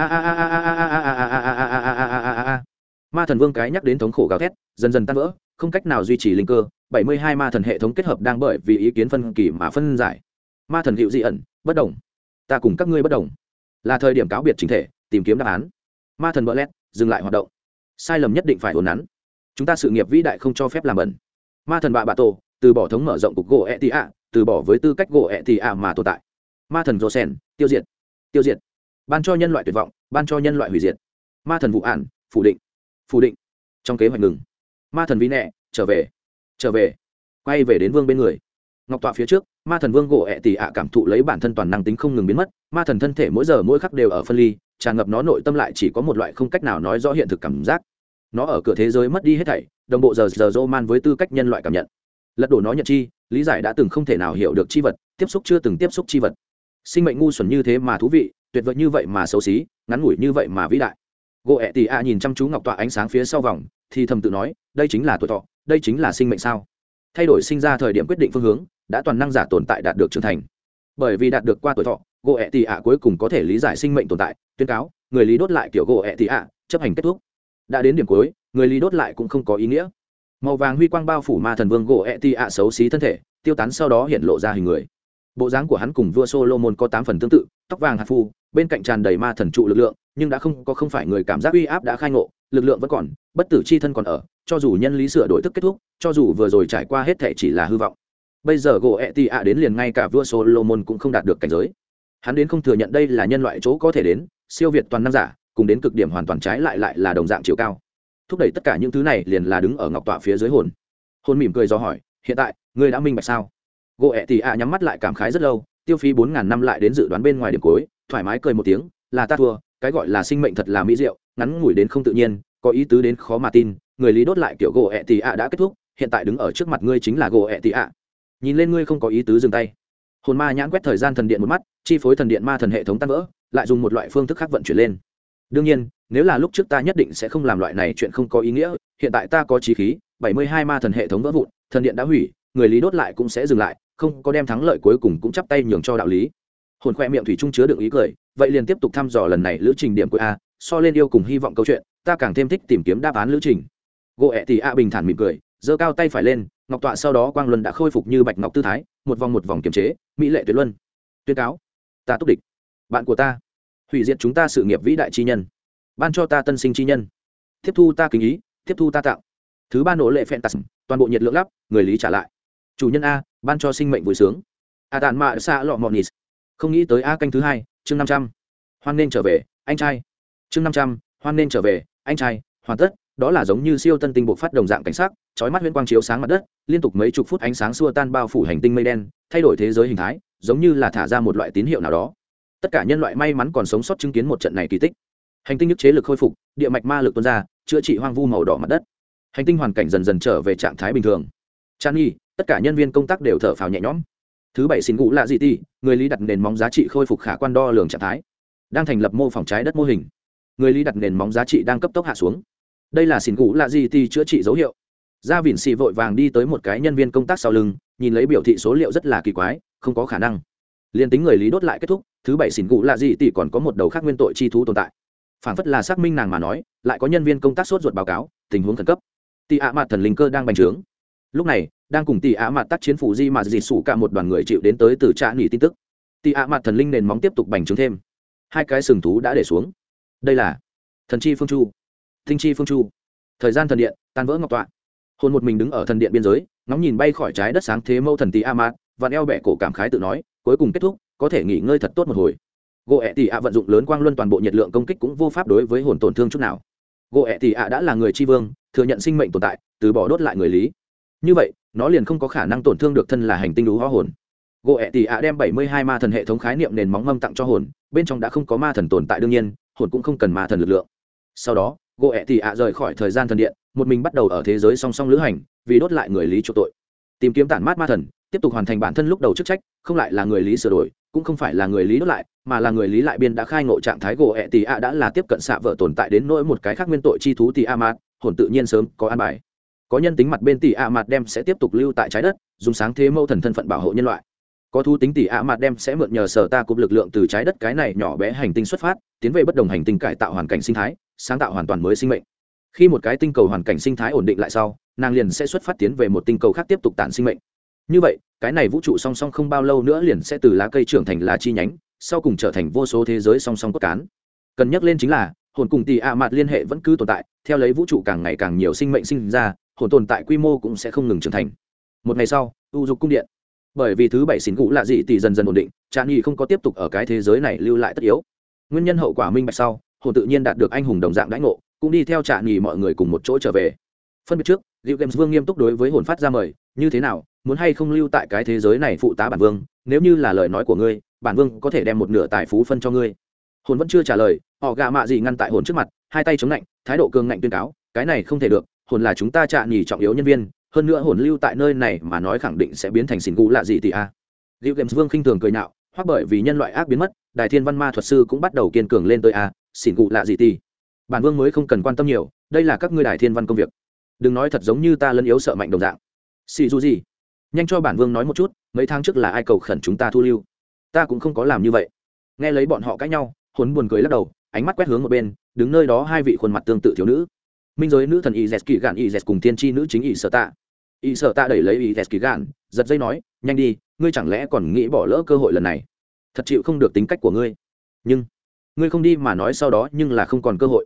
Ma thần vương cái nhắc đến thống khổ gào thét, dần dần tan vỡ, không cách nào duy trì linh cơ. 72 ma thần hệ thống kết hợp đang bởi vì ý kiến phân kỳ mà phân giải. Ma thần hữu dị ẩn, bất đồng. Ta cùng các ngươi bất đồng. Là thời điểm cáo biệt chính thể, tìm kiếm đáp án. Ma thần Blet, dừng lại hoạt động. Sai lầm nhất định phải uốn nắn. Chúng ta sự nghiệp vĩ đại không cho phép làm bẩn. Ma thần bạ tổ, từ bỏ thống mở rộng cục gỗ ẹ tỉ ạ, từ bỏ với tư cách gỗ ẹ tỉ ạ mà tồn tại. Ma thần Rosen, tiêu diệt, tiêu diệt. Ban cho nhân loại tuyệt vọng, ban cho nhân loại hủy diệt. Ma thần vụ ản, phủ định, phủ định. Trong kế hoạch ngừng. Ma thần vi nẹ, trở về, trở về, quay về đến vương bên người. Ngọc tọa phía trước, ma thần vương gỗ ẹ tỉ ạ cảm thụ lấy bản thân toàn năng tính không ngừng biến mất. Ma thần thân thể mỗi giờ mỗi khắc đều ở phân ly, tràn ngập nó nội tâm lại chỉ có một loại không cách nào nói rõ hiện thực cảm giác. Nó ở cửa thế giới mất đi hết thảy, đồng bộ giờ Roman với tư cách nhân loại cảm nhận. Lật đổ nó nhận chi, lý giải đã từng không thể nào hiểu được chi vật, tiếp xúc chưa từng tiếp xúc chi vật. Sinh mệnh ngu xuẩn như thế mà thú vị, tuyệt vời như vậy mà xấu xí, ngắn ngủi như vậy mà vĩ đại. Gỗ ẹ tỉ ạ nhìn chăm chú ngọc tọa ánh sáng phía sau vòng, thì thầm tự nói, đây chính là tuổi thọ, đây chính là sinh mệnh sao? Thay đổi sinh ra thời điểm quyết định phương hướng, đã toàn năng giả tồn tại đạt được trưởng thành. Bởi vì đạt được qua tuổi thọ, gỗ ẹ tỉ ạ cuối cùng có thể lý giải sinh mệnh tồn tại, tuyên cáo, người lý đốt lại kiểu gỗ ẹ tỉ ạ, chấp hành kết thúc. Đã đến điểm cuối, người lý đốt lại cũng không có ý nghĩa. Màu vàng huy quang bao phủ ma thần vương gỗ ẹ tỉ ạ xấu xí thân thể, tiêu tán sau đó hiện lộ ra hình người. Bộ dáng của hắn cùng vua Solomon có 8 phần tương tự, tóc vàng hạt phu, bên cạnh tràn đầy ma thần trụ lực lượng, nhưng đã không phải người cảm giác uy áp đã khai ngộ, lực lượng vẫn còn, bất tử chi thân còn ở, cho dù nhân lý sửa đổi thức kết thúc, cho dù vừa rồi trải qua hết thảy chỉ là hư vọng. Bây giờ gỗ ẹ tị ạ đến liền ngay cả vua Solomon cũng không đạt được cảnh giới. Hắn đến không thừa nhận đây là nhân loại chỗ có thể đến, siêu việt toàn năng giả, cùng đến cực điểm hoàn toàn trái lại là đồng dạng chiều cao. Thúc đẩy tất cả những thứ này liền là đứng ở ngọc tọa phía dưới hồn. Hồn mỉm cười do hỏi, hiện tại ngươi đã minh bạch sao? Gỗ ẹ tị ạ nhắm mắt lại cảm khái rất lâu, tiêu phí 4000 năm lại đến dự đoán bên ngoài điểm cuối, thoải mái cười một tiếng, là ta thua, cái gọi là sinh mệnh thật là mỹ diệu, ngắn ngủi đến không tự nhiên, có ý tứ đến khó mà tin. Người lý đốt lại kiểu gỗ ẹ tị ạ đã kết thúc, hiện tại đứng ở trước mặt ngươi chính là gỗ ẹ tị ạ. Nhìn lên ngươi không có ý tứ dừng tay. Hồn ma nhãn quét thời gian thần điện một mắt, chi phối thần điện ma thần hệ thống tan vỡ, lại dùng một loại phương thức khác vận chuyển lên. Đương nhiên, nếu là lúc trước ta nhất định sẽ không làm loại này chuyện không có ý nghĩa, hiện tại ta có chí khí, 72 ma thần hệ thống vỡ vụn, thần điện đã hủy, người lý đốt lại cũng sẽ dừng lại, không có đem thắng lợi cuối cùng cũng chắp tay nhường cho đạo lý. Hồn khoe miệng thủy chung chứa đựng ý cười, vậy liền tiếp tục thăm dò lần này lữ trình điểm cuối a, so lên yêu cùng hy vọng câu chuyện, ta càng thêm thích tìm kiếm đáp án lữ trình. Gỗ ẹ tị a bình thản mỉm cười, giơ cao tay phải lên, ngọc tọa sau đó quang luân đã khôi phục như bạch ngọc tư thái, một vòng kiềm chế, mỹ lệ tuyệt luân. Tuyên cáo, ta túc địch, bạn của ta, hủy diệt chúng ta sự nghiệp vĩ đại chi nhân, ban cho ta tân sinh chi nhân, tiếp thu ta kính ý, tiếp thu ta tạo. Thứ ba nỗ lệ phèn tạt, toàn bộ nhiệt lượng lắp, người lý trả lại. Chủ nhân a, ban cho sinh mệnh vui sướng. A tàn mạ xa lọ mọn nịt. Không nghĩ tới a canh thứ hai, chương 500. Hoan nên trở về, anh trai. Chương 500, hoan nên trở về, anh trai. Hoàn tất, đó là giống như siêu tân tinh bộc phát đồng dạng cảnh sắc, chói mắt huyễn quang chiếu sáng mặt đất, liên tục mấy chục phút ánh sáng xua tan bao phủ hành tinh mây đen, thay đổi thế giới hình thái, giống như là thả ra một loại tín hiệu nào đó. Tất cả nhân loại may mắn còn sống sót chứng kiến một trận này kỳ tích. Hành tinh nhức chế lực khôi phục, địa mạch ma lực tuôn ra, chữa trị hoang vu màu đỏ mặt đất. Hành tinh hoàn cảnh dần dần trở về trạng thái bình thường. Chan Nhi, tất cả nhân viên công tác đều thở phào nhẹ nhõm. Thứ bảy xin ngũ lạ gì ti, người lý đặt nền móng giá trị khôi phục khả quan đo lường trạng thái. Đang thành lập mô phỏng trái đất mô hình. Người lý đặt nền móng giá trị đang cấp tốc hạ xuống. Đây là xin ngũ lạ gì ti chữa trị dấu hiệu. Gia Vịn Sĩ vội vàng đi tới một cái nhân viên công tác sau lưng, nhìn lấy biểu thị số liệu rất là kỳ quái, không có khả năng. Liên tính người lý đốt lại kết thúc, thứ bảy xin ngũ lạ gì ti còn có một đầu khác nguyên tội chi thú tồn tại. Phản phất là xác minh nàng mà nói, lại có nhân viên công tác sốt ruột báo cáo tình huống khẩn cấp. Tỷ ạ mạt thần linh cơ đang bành trướng. Lúc này, đang cùng tỷ ạ mạt tác chiến phủ di mà dịt sủ cả một đoàn người chịu đến tới từ trạ nghỉ tin tức. Tỷ ạ mạt thần linh nền móng tiếp tục bành trướng thêm. Hai cái sừng thú đã để xuống. Đây là thần chi phương chu, tinh chi phương chu. Thời gian thần điện tan vỡ ngọc tọa. Hồn một mình đứng ở thần điện biên giới, ngóng nhìn bay khỏi trái đất sáng thế mâu thần tỷ ạ mạt, vặn eo bẻ cổ cảm khái tự nói, cuối cùng kết thúc, có thể nghỉ ngơi thật tốt một hồi. Gỗ ẹ tỷ ạ vận dụng lớn quang luân toàn bộ nhiệt lượng công kích cũng vô pháp đối với hồn tổn thương chút nào. Gỗ ẹ tỷ ạ đã là người tri vương, thừa nhận sinh mệnh tồn tại, từ bỏ đốt lại người lý. Như vậy, nó liền không có khả năng tổn thương được thân là hành tinh đú hóa hồn. Gỗ ẹ tỷ ạ đem 72 ma thần hệ thống khái niệm nền móng mâm tặng cho hồn, bên trong đã không có ma thần tồn tại đương nhiên, hồn cũng không cần ma thần lực lượng. Sau đó, gỗ ẹ tỷ ạ rời khỏi thời gian thần điện, một mình bắt đầu ở thế giới song song lữ hành, vì đốt lại người lý chỗ tội, tìm kiếm tản mát ma thần, tiếp tục hoàn thành bản thân lúc đầu chức trách, không lại là người lý sửa đổi, cũng không phải là người lý đốt lại, mà là người lý lại biên đã khai ngộ trạng thái gỗ ẹ tỷ ạ đã là tiếp cận xạ vợ tồn tại đến nỗi một cái khác nguyên tội chi thú tỷ a mạt, hồn tự nhiên sớm có an bài. Có nhân tính mặt bên tỷ a mạt đem sẽ tiếp tục lưu tại trái đất, dùng sáng thế mâu thần thân phận bảo hộ nhân loại. Có thú tính tỷ a mạt đem sẽ mượn nhờ sở ta cúp lực lượng từ trái đất cái này nhỏ bé hành tinh xuất phát, tiến về bất đồng hành tinh cải tạo hoàn cảnh sinh thái, sáng tạo hoàn toàn mới sinh mệnh. Khi một cái tinh cầu hoàn cảnh sinh thái ổn định lại sau, nàng liền sẽ xuất phát tiến về một tinh cầu khác tiếp tục tản sinh mệnh. Như vậy, cái này vũ trụ song song không bao lâu nữa liền sẽ từ lá cây trưởng thành lá chi nhánh, sau cùng trở thành vô số thế giới song song cốt cán. Cần nhắc lên chính là, hồn cùng tỷ ạ mạt liên hệ vẫn cứ tồn tại, theo lấy vũ trụ càng ngày càng nhiều sinh mệnh sinh ra, hồn tồn tại quy mô cũng sẽ không ngừng trưởng thành. Một ngày sau, u dục cung điện. Bởi vì thứ bảy xỉn cụ lạ dị tỷ dần dần ổn định, Trạm Nghị không có tiếp tục ở cái thế giới này lưu lại tất yếu. Nguyên nhân hậu quả minh bạch sau, hồn tự nhiên đạt được anh hùng đồng dạng đãi ngộ, cũng đi theo Trạm Nghị mọi người cùng một chỗ trở về. Phân biệt trước, Diệu Games Vương nghiêm túc đối với hồn phát ra mời, như thế nào, muốn hay không lưu tại cái thế giới này phụ tá bản vương, nếu như là lời nói của ngươi, bản vương có thể đem một nửa tài phú phân cho ngươi. Hồn vẫn chưa trả lời, họ gạ mạ gì ngăn tại hồn trước mặt, hai tay chống lạnh, thái độ cường ngạnh tuyên cáo, cái này không thể được, hồn là chúng ta Trạm Nghị trọng yếu nhân viên, hơn nữa hồn lưu tại nơi này mà nói khẳng định sẽ biến thành xỉn gù lạ gì tỷ a. Diệu Games Vương khinh thường cười nhạo, hoặc bởi vì nhân loại ác biến mất, Đại Thiên Văn Ma thuật sư cũng bắt đầu kiên cường lên tới a, xỉn gù lạ gì tỷ. Bản vương mới không cần quan tâm nhiều, đây là các ngươi Đại Thiên Văn công việc. Đừng nói thật giống như ta lấn yếu sợ mạnh đồng dạng. Xì dù gì? Nhanh cho bản vương nói một chút, mấy tháng trước là ai cầu khẩn chúng ta thu lưu? Ta cũng không có làm như vậy. Nghe lấy bọn họ cãi nhau, hồn buồn cười lắc đầu, ánh mắt quét hướng một bên, đứng nơi đó hai vị khuôn mặt tương tự thiếu nữ. Minh giới nữ thần Izet kỳ gạn Izet cùng tiên tri nữ chính Y Sở Tạ. Y Sở Tạ đẩy lấy Izet kỳ gạn, giật dây nói, nhanh đi, ngươi chẳng lẽ còn nghĩ bỏ lỡ cơ hội lần này? Thật chịu không được tính cách của ngươi. Nhưng ngươi không đi mà nói sau đó nhưng là không còn cơ hội.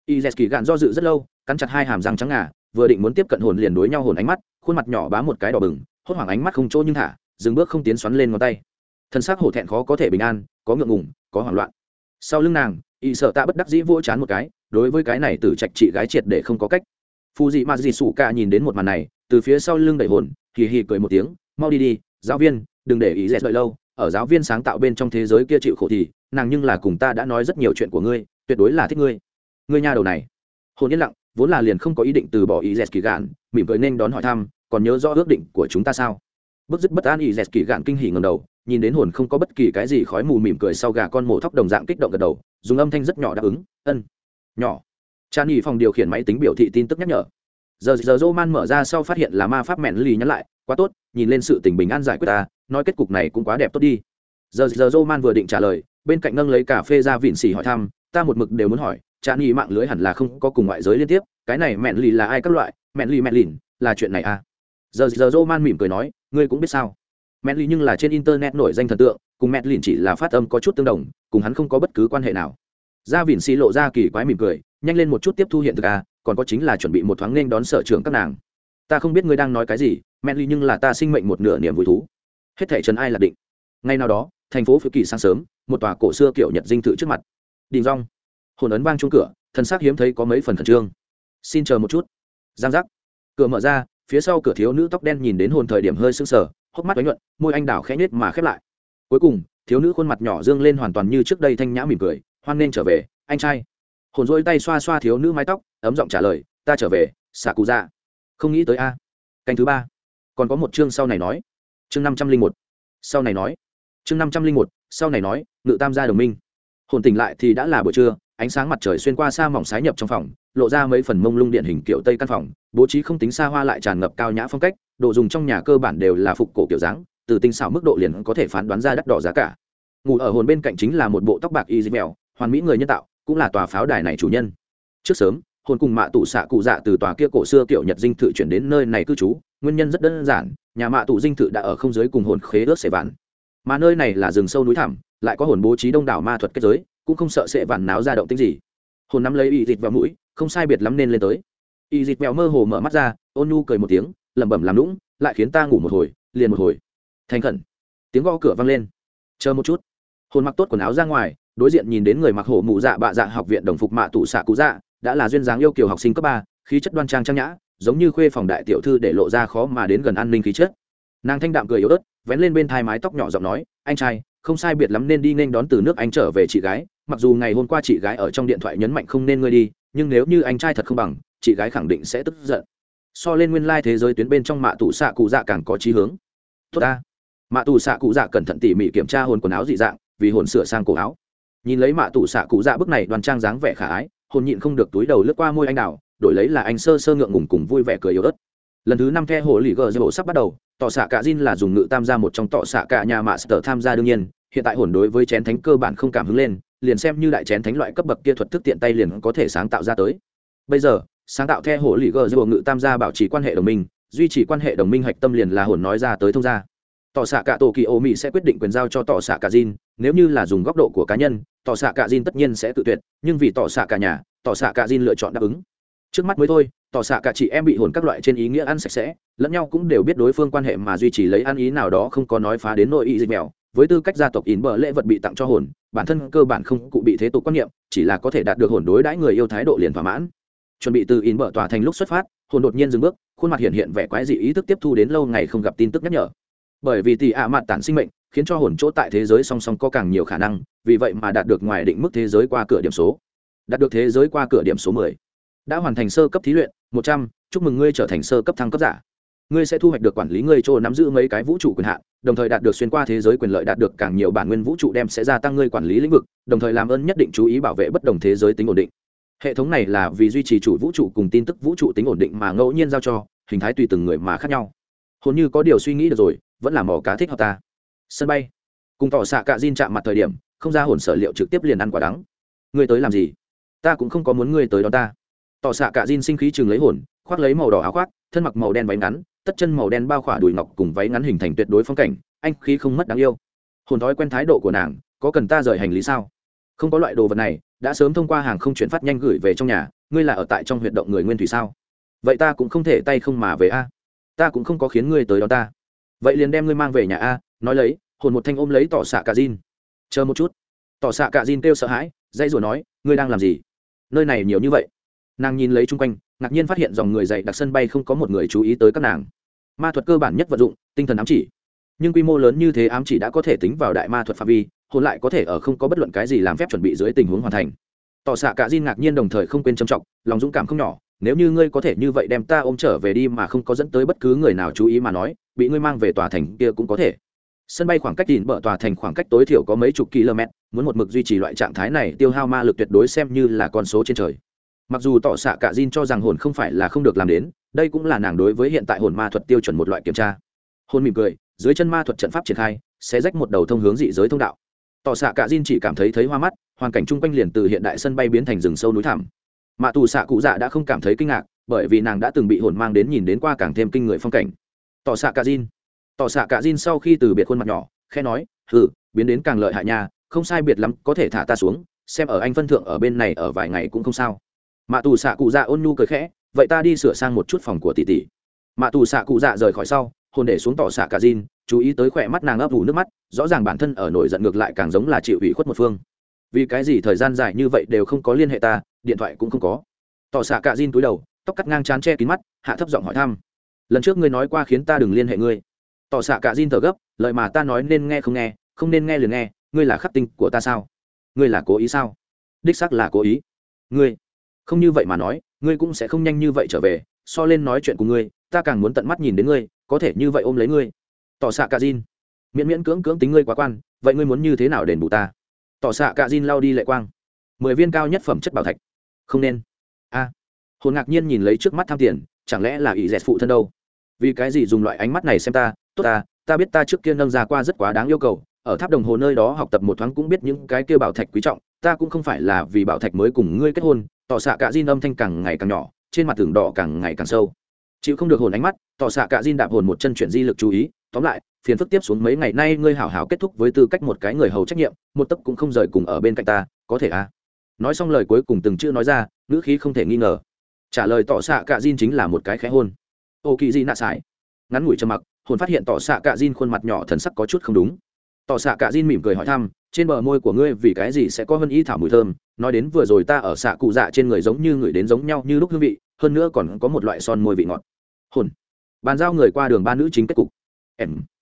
y z kỳ gạn do dự rất lâu, cắn chặt hai hàm răng trắng ngà, vừa định muốn tiếp cận hồn liền đối nhau hồn ánh mắt, khuôn mặt nhỏ bám một cái đỏ bừng, hốt hoảng ánh mắt không chỗ nhưng thả, dừng bước không tiến xoắn lên ngón tay. Thân xác hổ thẹn khó có thể bình an, có ngượng ngùng, có hoảng loạn. Sau lưng nàng, y sợ tạ bất đắc dĩ vỗ chán một cái, đối với cái này tử trạch chị gái triệt để không có cách. Phù dị mà dị sủ cả nhìn đến một màn này, từ phía sau lưng đẩy hồn, hì hì cười một tiếng, mau đi đi, giáo viên, đừng để ý dẹt đợi lâu, ở giáo viên sáng tạo bên trong thế giới kia chịu khổ thì nàng nhưng là cùng ta đã nói rất nhiều chuyện của ngươi, tuyệt đối là thích ngươi nha đầu này. Hồn yên lặng, vốn là liền không có ý định từ bỏ ý dẹt kỳ gạn, mỉm cười nên đón hỏi thăm, còn nhớ rõ ước định của chúng ta sao? Bức dứt bất an ý dẹt kỳ gạn kinh hỉ ngẩng đầu, nhìn đến hồn không có bất kỳ cái gì khói mù, mỉm cười sau gà con mổ thóc đồng dạng kích động gật đầu, dùng âm thanh rất nhỏ đáp ứng, ân, nhỏ. Tràn nhị phòng điều khiển máy tính biểu thị tin tức nhắc nhở. Giờ Roman mở ra sau phát hiện là ma pháp mẹn lì nhắn lại, quá tốt, nhìn lên sự tình bình an giải quyết ta, nói kết cục này cũng quá đẹp tốt đi. Giờ Roman vừa định trả lời, bên cạnh nâng lấy cà phê ra vịn xỉ hỏi thăm, ta một mực đều muốn hỏi, Tràn nhị mạng lưới hẳn là không có cùng ngoại giới liên tiếp, cái này mẹn lì là ai các loại, mẹn lìn, là chuyện này à? Giờ Roman mỉm cười nói, ngươi cũng biết sao? Mẹn lì nhưng là trên internet nổi danh thần tượng, cùng mẹn lìn chỉ là phát âm có chút tương đồng, cùng hắn không có bất cứ quan hệ nào. Gia vịn xỉ lộ ra kỳ quái mỉm cười, nhanh lên một chút tiếp thu hiện thực à, còn có chính là chuẩn bị một thoáng nên đón sở trưởng các nàng. Ta không biết ngươi đang nói cái gì, mẹn lì nhưng là ta sinh mệnh một nửa niềm vui thú. Hết thảy trần ai là định. Ngày nào đó, thành phố Phiêu Kỳ sáng sớm, một tòa cổ xưa kiểu Nhật dinh thự trước mặt. Đình rong, hồn ấn vang chuông cửa, thần sắc hiếm thấy có mấy phần khẩn trương. Xin chờ một chút. Giang giác. Cửa mở ra, phía sau cửa thiếu nữ tóc đen nhìn đến hồn thời điểm hơi sững sờ, hốc mắt oánh nhuận, môi anh đào khẽ nhếch mà khép lại. Cuối cùng, thiếu nữ khuôn mặt nhỏ dương lên hoàn toàn như trước đây thanh nhã mỉm cười, hoan nên trở về, anh trai. Hồn dỗi tay xoa xoa thiếu nữ mái tóc, ấm giọng trả lời, ta trở về, xạ cụ dạ. Không nghĩ tới a. Canh thứ 3. Còn có một chương sau này nói. Chương 501. Sau này nói. Chương 501. Sau này nói, ngự tam gia đồng minh. Hồn tỉnh lại thì đã là buổi trưa, ánh sáng mặt trời xuyên qua xa mỏng sái nhập trong phòng, lộ ra mấy phần mông lung điện hình kiểu tây căn phòng, bố trí không tính xa hoa lại tràn ngập cao nhã phong cách, đồ dùng trong nhà cơ bản đều là phục cổ kiểu dáng, từ tinh xảo mức độ liền có thể phán đoán ra đắt đỏ giá cả. Ngủ ở hồn bên cạnh chính là một bộ tóc bạc y mèo, hoàn mỹ người nhân tạo, cũng là tòa pháo đài này chủ nhân. Trước sớm, hồn cùng mạ tụ xạ cụ dạ từ tòa kia cổ xưa kiểu Nhật dinh thự chuyển đến nơi này cư trú, nguyên nhân rất đơn giản, nhà mạ tụ dinh thự đã ở không giới cùng hồn khế ước sệ vạn, mà nơi này là rừng sâu núi thẳm, lại có hồn bố trí đông đảo ma thuật kết giới, cũng không sợ sệ vạn náo ra động tĩnh gì. Hồn nắm lấy y dịt vào mũi, không sai biệt lắm nên lên tới. Y dịt mèo mơ hồ mở mắt ra, ôn nhu cười một tiếng, lẩm bẩm làm lũng, lại khiến ta ngủ một hồi, liền một hồi. Thành khẩn. Tiếng gõ cửa vang lên. Chờ một chút. Hồn mặc tốt quần áo ra ngoài, đối diện nhìn đến người mặc hổ mụ dạ bạ dạ học viện đồng phục mạ tụ xạ cụ dạ, đã là duyên dáng yêu kiều học sinh cấp 3, khí chất đoan trang trang nhã, giống như khuê phòng đại tiểu thư để lộ ra khó mà đến gần an ninh khí chất. Nàng thanh đạm cười yếu ớt, vén lên bên thai mái tóc nhỏ giọng nói, anh trai, không sai biệt lắm nên đi nên đón từ nước anh trở về chị gái, mặc dù ngày hôm qua chị gái ở trong điện thoại nhấn mạnh không nên ngươi đi, nhưng nếu như anh trai thật không bằng, chị gái khẳng định sẽ tức giận. So lên nguyên lai thế giới tuyến bên trong mạ tụ xạ cụ dạ càng có chí hướng. Tốt ta. Mạ tụ xạ cụ dạ cẩn thận tỉ mỉ kiểm tra hồn quần áo dị dạng, vì hồn sửa sang cổ áo. Nhìn lấy mạ tụ xạ cụ dạ bức này đoan trang dáng vẻ khả ái, hồn nhịn không được túi đầu lướt qua môi anh đào, đổi lấy là anh sơ sơ ngượng ngùng cùng vui vẻ cười yếu ớt. Lần thứ 5 the hồ lì gờ dỗ sắp bắt đầu, tọ xạ cả Jin là dùng ngự tam gia một trong tọ xạ cả nhà mạ sở tham gia đương nhiên, hiện tại hồn đối với chén thánh cơ bản không cảm hứng lên, liền xem như đại chén thánh loại cấp bậc kia thuật thức tiện tay liền có thể sáng tạo ra tới. Bây giờ, sáng tạo the hồ lì gờ dỗ ngự tam gia bảo trì quan hệ đồng minh, duy trì quan hệ đồng minh hạch tâm liền là hồn nói ra tới thông gia. Tọ xạ cả tổ kỳ ô mỹ sẽ quyết định quyền giao cho tọ xạ cả Jin, nếu như là dùng góc độ của cá nhân, tọ xạ cả Jin tất nhiên sẽ tự tuyệt, nhưng vì tọ xạ cả nhà, tọ xạ cả Jin lựa chọn đáp ứng. Trước mắt mới thôi, tỏ xạ cả chị em bị hồn các loại trên ý nghĩa ăn sạch sẽ, lẫn nhau cũng đều biết đối phương quan hệ mà duy trì lấy ăn ý nào đó không có nói phá đến nội ý dịch mèo. Với tư cách gia tộc in bờ lễ vật bị tặng cho hồn, bản thân cơ bản không cụ bị thế tục quan niệm, chỉ là có thể đạt được hồn đối đãi người yêu thái độ liền thỏa mãn. Chuẩn bị từ in bờ tòa thành lúc xuất phát, hồn đột nhiên dừng bước, khuôn mặt hiện vẻ quái dị ý thức tiếp thu đến lâu ngày không gặp tin tức nhắc nhở. Bởi vì tỷ ạ mặt tản sinh mệnh, khiến cho hồn chỗ tại thế giới song song có càng nhiều khả năng, vì vậy mà đạt được ngoài định mức thế giới qua cửa điểm số. Đạt được thế giới qua cửa điểm số 10. Đã hoàn thành sơ cấp thí luyện 100, chúc mừng ngươi trở thành sơ cấp thăng cấp giả. Ngươi sẽ thu hoạch được quản lý ngươi chỗ nắm giữ mấy cái vũ trụ quyền hạn, đồng thời đạt được xuyên qua thế giới quyền lợi, đạt được càng nhiều bản nguyên vũ trụ đem sẽ gia tăng ngươi quản lý lĩnh vực, đồng thời làm ơn nhất định chú ý bảo vệ bất đồng thế giới tính ổn định. Hệ thống này là vì duy trì chủ vũ trụ cùng tin tức vũ trụ tính ổn định mà ngẫu nhiên giao cho, hình thái tùy từng người mà khác nhau. Hồn như có điều suy nghĩ được rồi, vẫn là mỏ cá thích hợp ta. Sân bay. Cùng tỏ xạ cạ Jin chạm mặt thời điểm, không ra hồn sở liệu trực tiếp liền ăn quả đắng. Ngươi tới làm gì? Ta cũng không có muốn ngươi tới đón ta. Tỏ xạ cả Jin sinh khí chừng lấy hồn, khoác lấy màu đỏ áo khoác, thân mặc màu đen váy ngắn, tất chân màu đen bao khỏa đùi ngọc cùng váy ngắn hình thành tuyệt đối phong cảnh, anh khí không mất đáng yêu. Hồn thói quen thái độ của nàng, có cần ta rời hành lý sao? Không có loại đồ vật này, đã sớm thông qua hàng không chuyển phát nhanh gửi về trong nhà, ngươi là ở tại trong huyệt động người nguyên thủy sao? Vậy ta cũng không thể tay không mà về a. Ta cũng không có khiến ngươi tới đó ta. Vậy liền đem ngươi mang về nhà a. Nói lấy, hồn một thanh ôm lấy tỏ xạ cả Jin. Chờ một chút. Tỏ xạ cả Jin kêu sợ hãi, dây rồi nói, ngươi đang làm gì? Nơi này nhiều như vậy. Nàng nhìn lấy chung quanh, ngạc nhiên phát hiện dòng người dậy đặc sân bay không có một người chú ý tới các nàng. Ma thuật cơ bản nhất vận dụng, tinh thần ám chỉ. Nhưng quy mô lớn như thế ám chỉ đã có thể tính vào đại ma thuật phạm vi, hồn lại có thể ở không có bất luận cái gì làm phép chuẩn bị dưới tình huống hoàn thành. Tỏ xạ cả Jin ngạc nhiên đồng thời không quên trầm trọng, lòng dũng cảm không nhỏ, nếu như ngươi có thể như vậy đem ta ôm trở về đi mà không có dẫn tới bất cứ người nào chú ý mà nói, bị ngươi mang về tòa thành kia cũng có thể. Sân bay khoảng cách tìm bờ tòa thành khoảng cách tối thiểu có mấy chục km, muốn một mực duy trì loại trạng thái này tiêu hao ma lực tuyệt đối xem như là con số trên trời. Mặc dù tỏ xạ cả Jin cho rằng hồn không phải là không được làm đến, đây cũng là nàng đối với hiện tại hồn ma thuật tiêu chuẩn một loại kiểm tra. Hồn mỉm cười, dưới chân ma thuật trận pháp triển khai, sẽ rách một đầu thông hướng dị giới thông đạo. Tỏ xạ cả Jin chỉ cảm thấy hoa mắt, hoàn cảnh chung quanh liền từ hiện đại sân bay biến thành rừng sâu núi thẳm. Mạ tù xạ cụ dạ đã không cảm thấy kinh ngạc, bởi vì nàng đã từng bị hồn mang đến nhìn đến qua càng thêm kinh người phong cảnh. Tỏ xạ cả Jin sau khi từ biệt khuôn mặt nhỏ, khẽ nói, biến đến càng lợi hại nha, không sai biệt lắm, có thể thả ta xuống, xem ở anh phân thượng ở bên này ở vài ngày cũng không sao. Mạ tù xạ cụ dạ ôn nhu cười khẽ, vậy ta đi sửa sang một chút phòng của tỷ tỷ. Mạ tù xạ cụ dạ rời khỏi sau, hồn để xuống tỏ xạ cả Jin, chú ý tới khỏe mắt nàng ấp ủ nước mắt, rõ ràng bản thân ở nổi giận ngược lại càng giống là chịu ủy khuất một phương. Vì cái gì thời gian dài như vậy đều không có liên hệ ta, điện thoại cũng không có. Tỏ xạ cả Jin túi đầu, tóc cắt ngang trán che kín mắt, hạ thấp giọng hỏi thăm, lần trước ngươi nói qua khiến ta đừng liên hệ ngươi. Tỏ xạ cả Jin thở gấp, lời mà ta nói nên nghe không nghe, không nên nghe liền nghe, ngươi là khắc tinh của ta sao? Ngươi là cố ý sao? Đích xác là cố ý. Ngươi không như vậy mà nói, ngươi cũng sẽ không nhanh như vậy trở về, so lên nói chuyện của ngươi, ta càng muốn tận mắt nhìn đến ngươi, có thể như vậy ôm lấy ngươi. Tỏ xạ cả Jin, miễn cưỡng tính ngươi quá quan, vậy ngươi muốn như thế nào đền bù ta? Tỏ xạ cả Jin lau đi lệ quang, 10 viên cao nhất phẩm chất bảo thạch. Không nên. Hồn ngạc nhiên nhìn lấy trước mắt tham tiền, chẳng lẽ là ý dẹt phụ thân đâu? Vì cái gì dùng loại ánh mắt này xem ta? Tốt ta biết ta trước kia nâng ra qua rất quá đáng yêu cầu, ở tháp đồng hồ nơi đó học tập một thoáng cũng biết những cái kia bảo thạch quý trọng, ta cũng không phải là vì bảo thạch mới cùng ngươi kết hôn. Tỏ xạ cả Jin âm thanh càng ngày càng nhỏ, trên mặt tường đỏ càng ngày càng sâu. Chịu không được hồn ánh mắt, tỏ xạ cả Jin đạp hồn một chân chuyển di lực chú ý, tóm lại, phiền phức tiếp xuống mấy ngày nay ngươi hảo hảo kết thúc với tư cách một cái người hầu trách nhiệm, một tấc cũng không rời cùng ở bên cạnh ta, có thể à? Nói xong lời cuối cùng từng chữ nói ra, ngữ khí không thể nghi ngờ. Trả lời tỏ xạ cả Jin chính là một cái khẽ hôn. Ô kỳ gì nạ sải. Ngắn ngủi trầm mặc, hồn phát hiện tỏ xạ cả Jin khuôn mặt nhỏ thần sắc có chút không đúng. Tỏ xạ cả Jin mỉm cười hỏi thăm, trên bờ môi của ngươi vì cái gì sẽ có vân y thảo mùi thơm? Nói đến vừa rồi ta ở xạ cụ dạ trên người giống như người đến giống nhau như lúc hương vị, hơn nữa còn có một loại son môi vị ngọt. Hồn. Bàn giao người qua đường ba nữ chính kết cục. Em.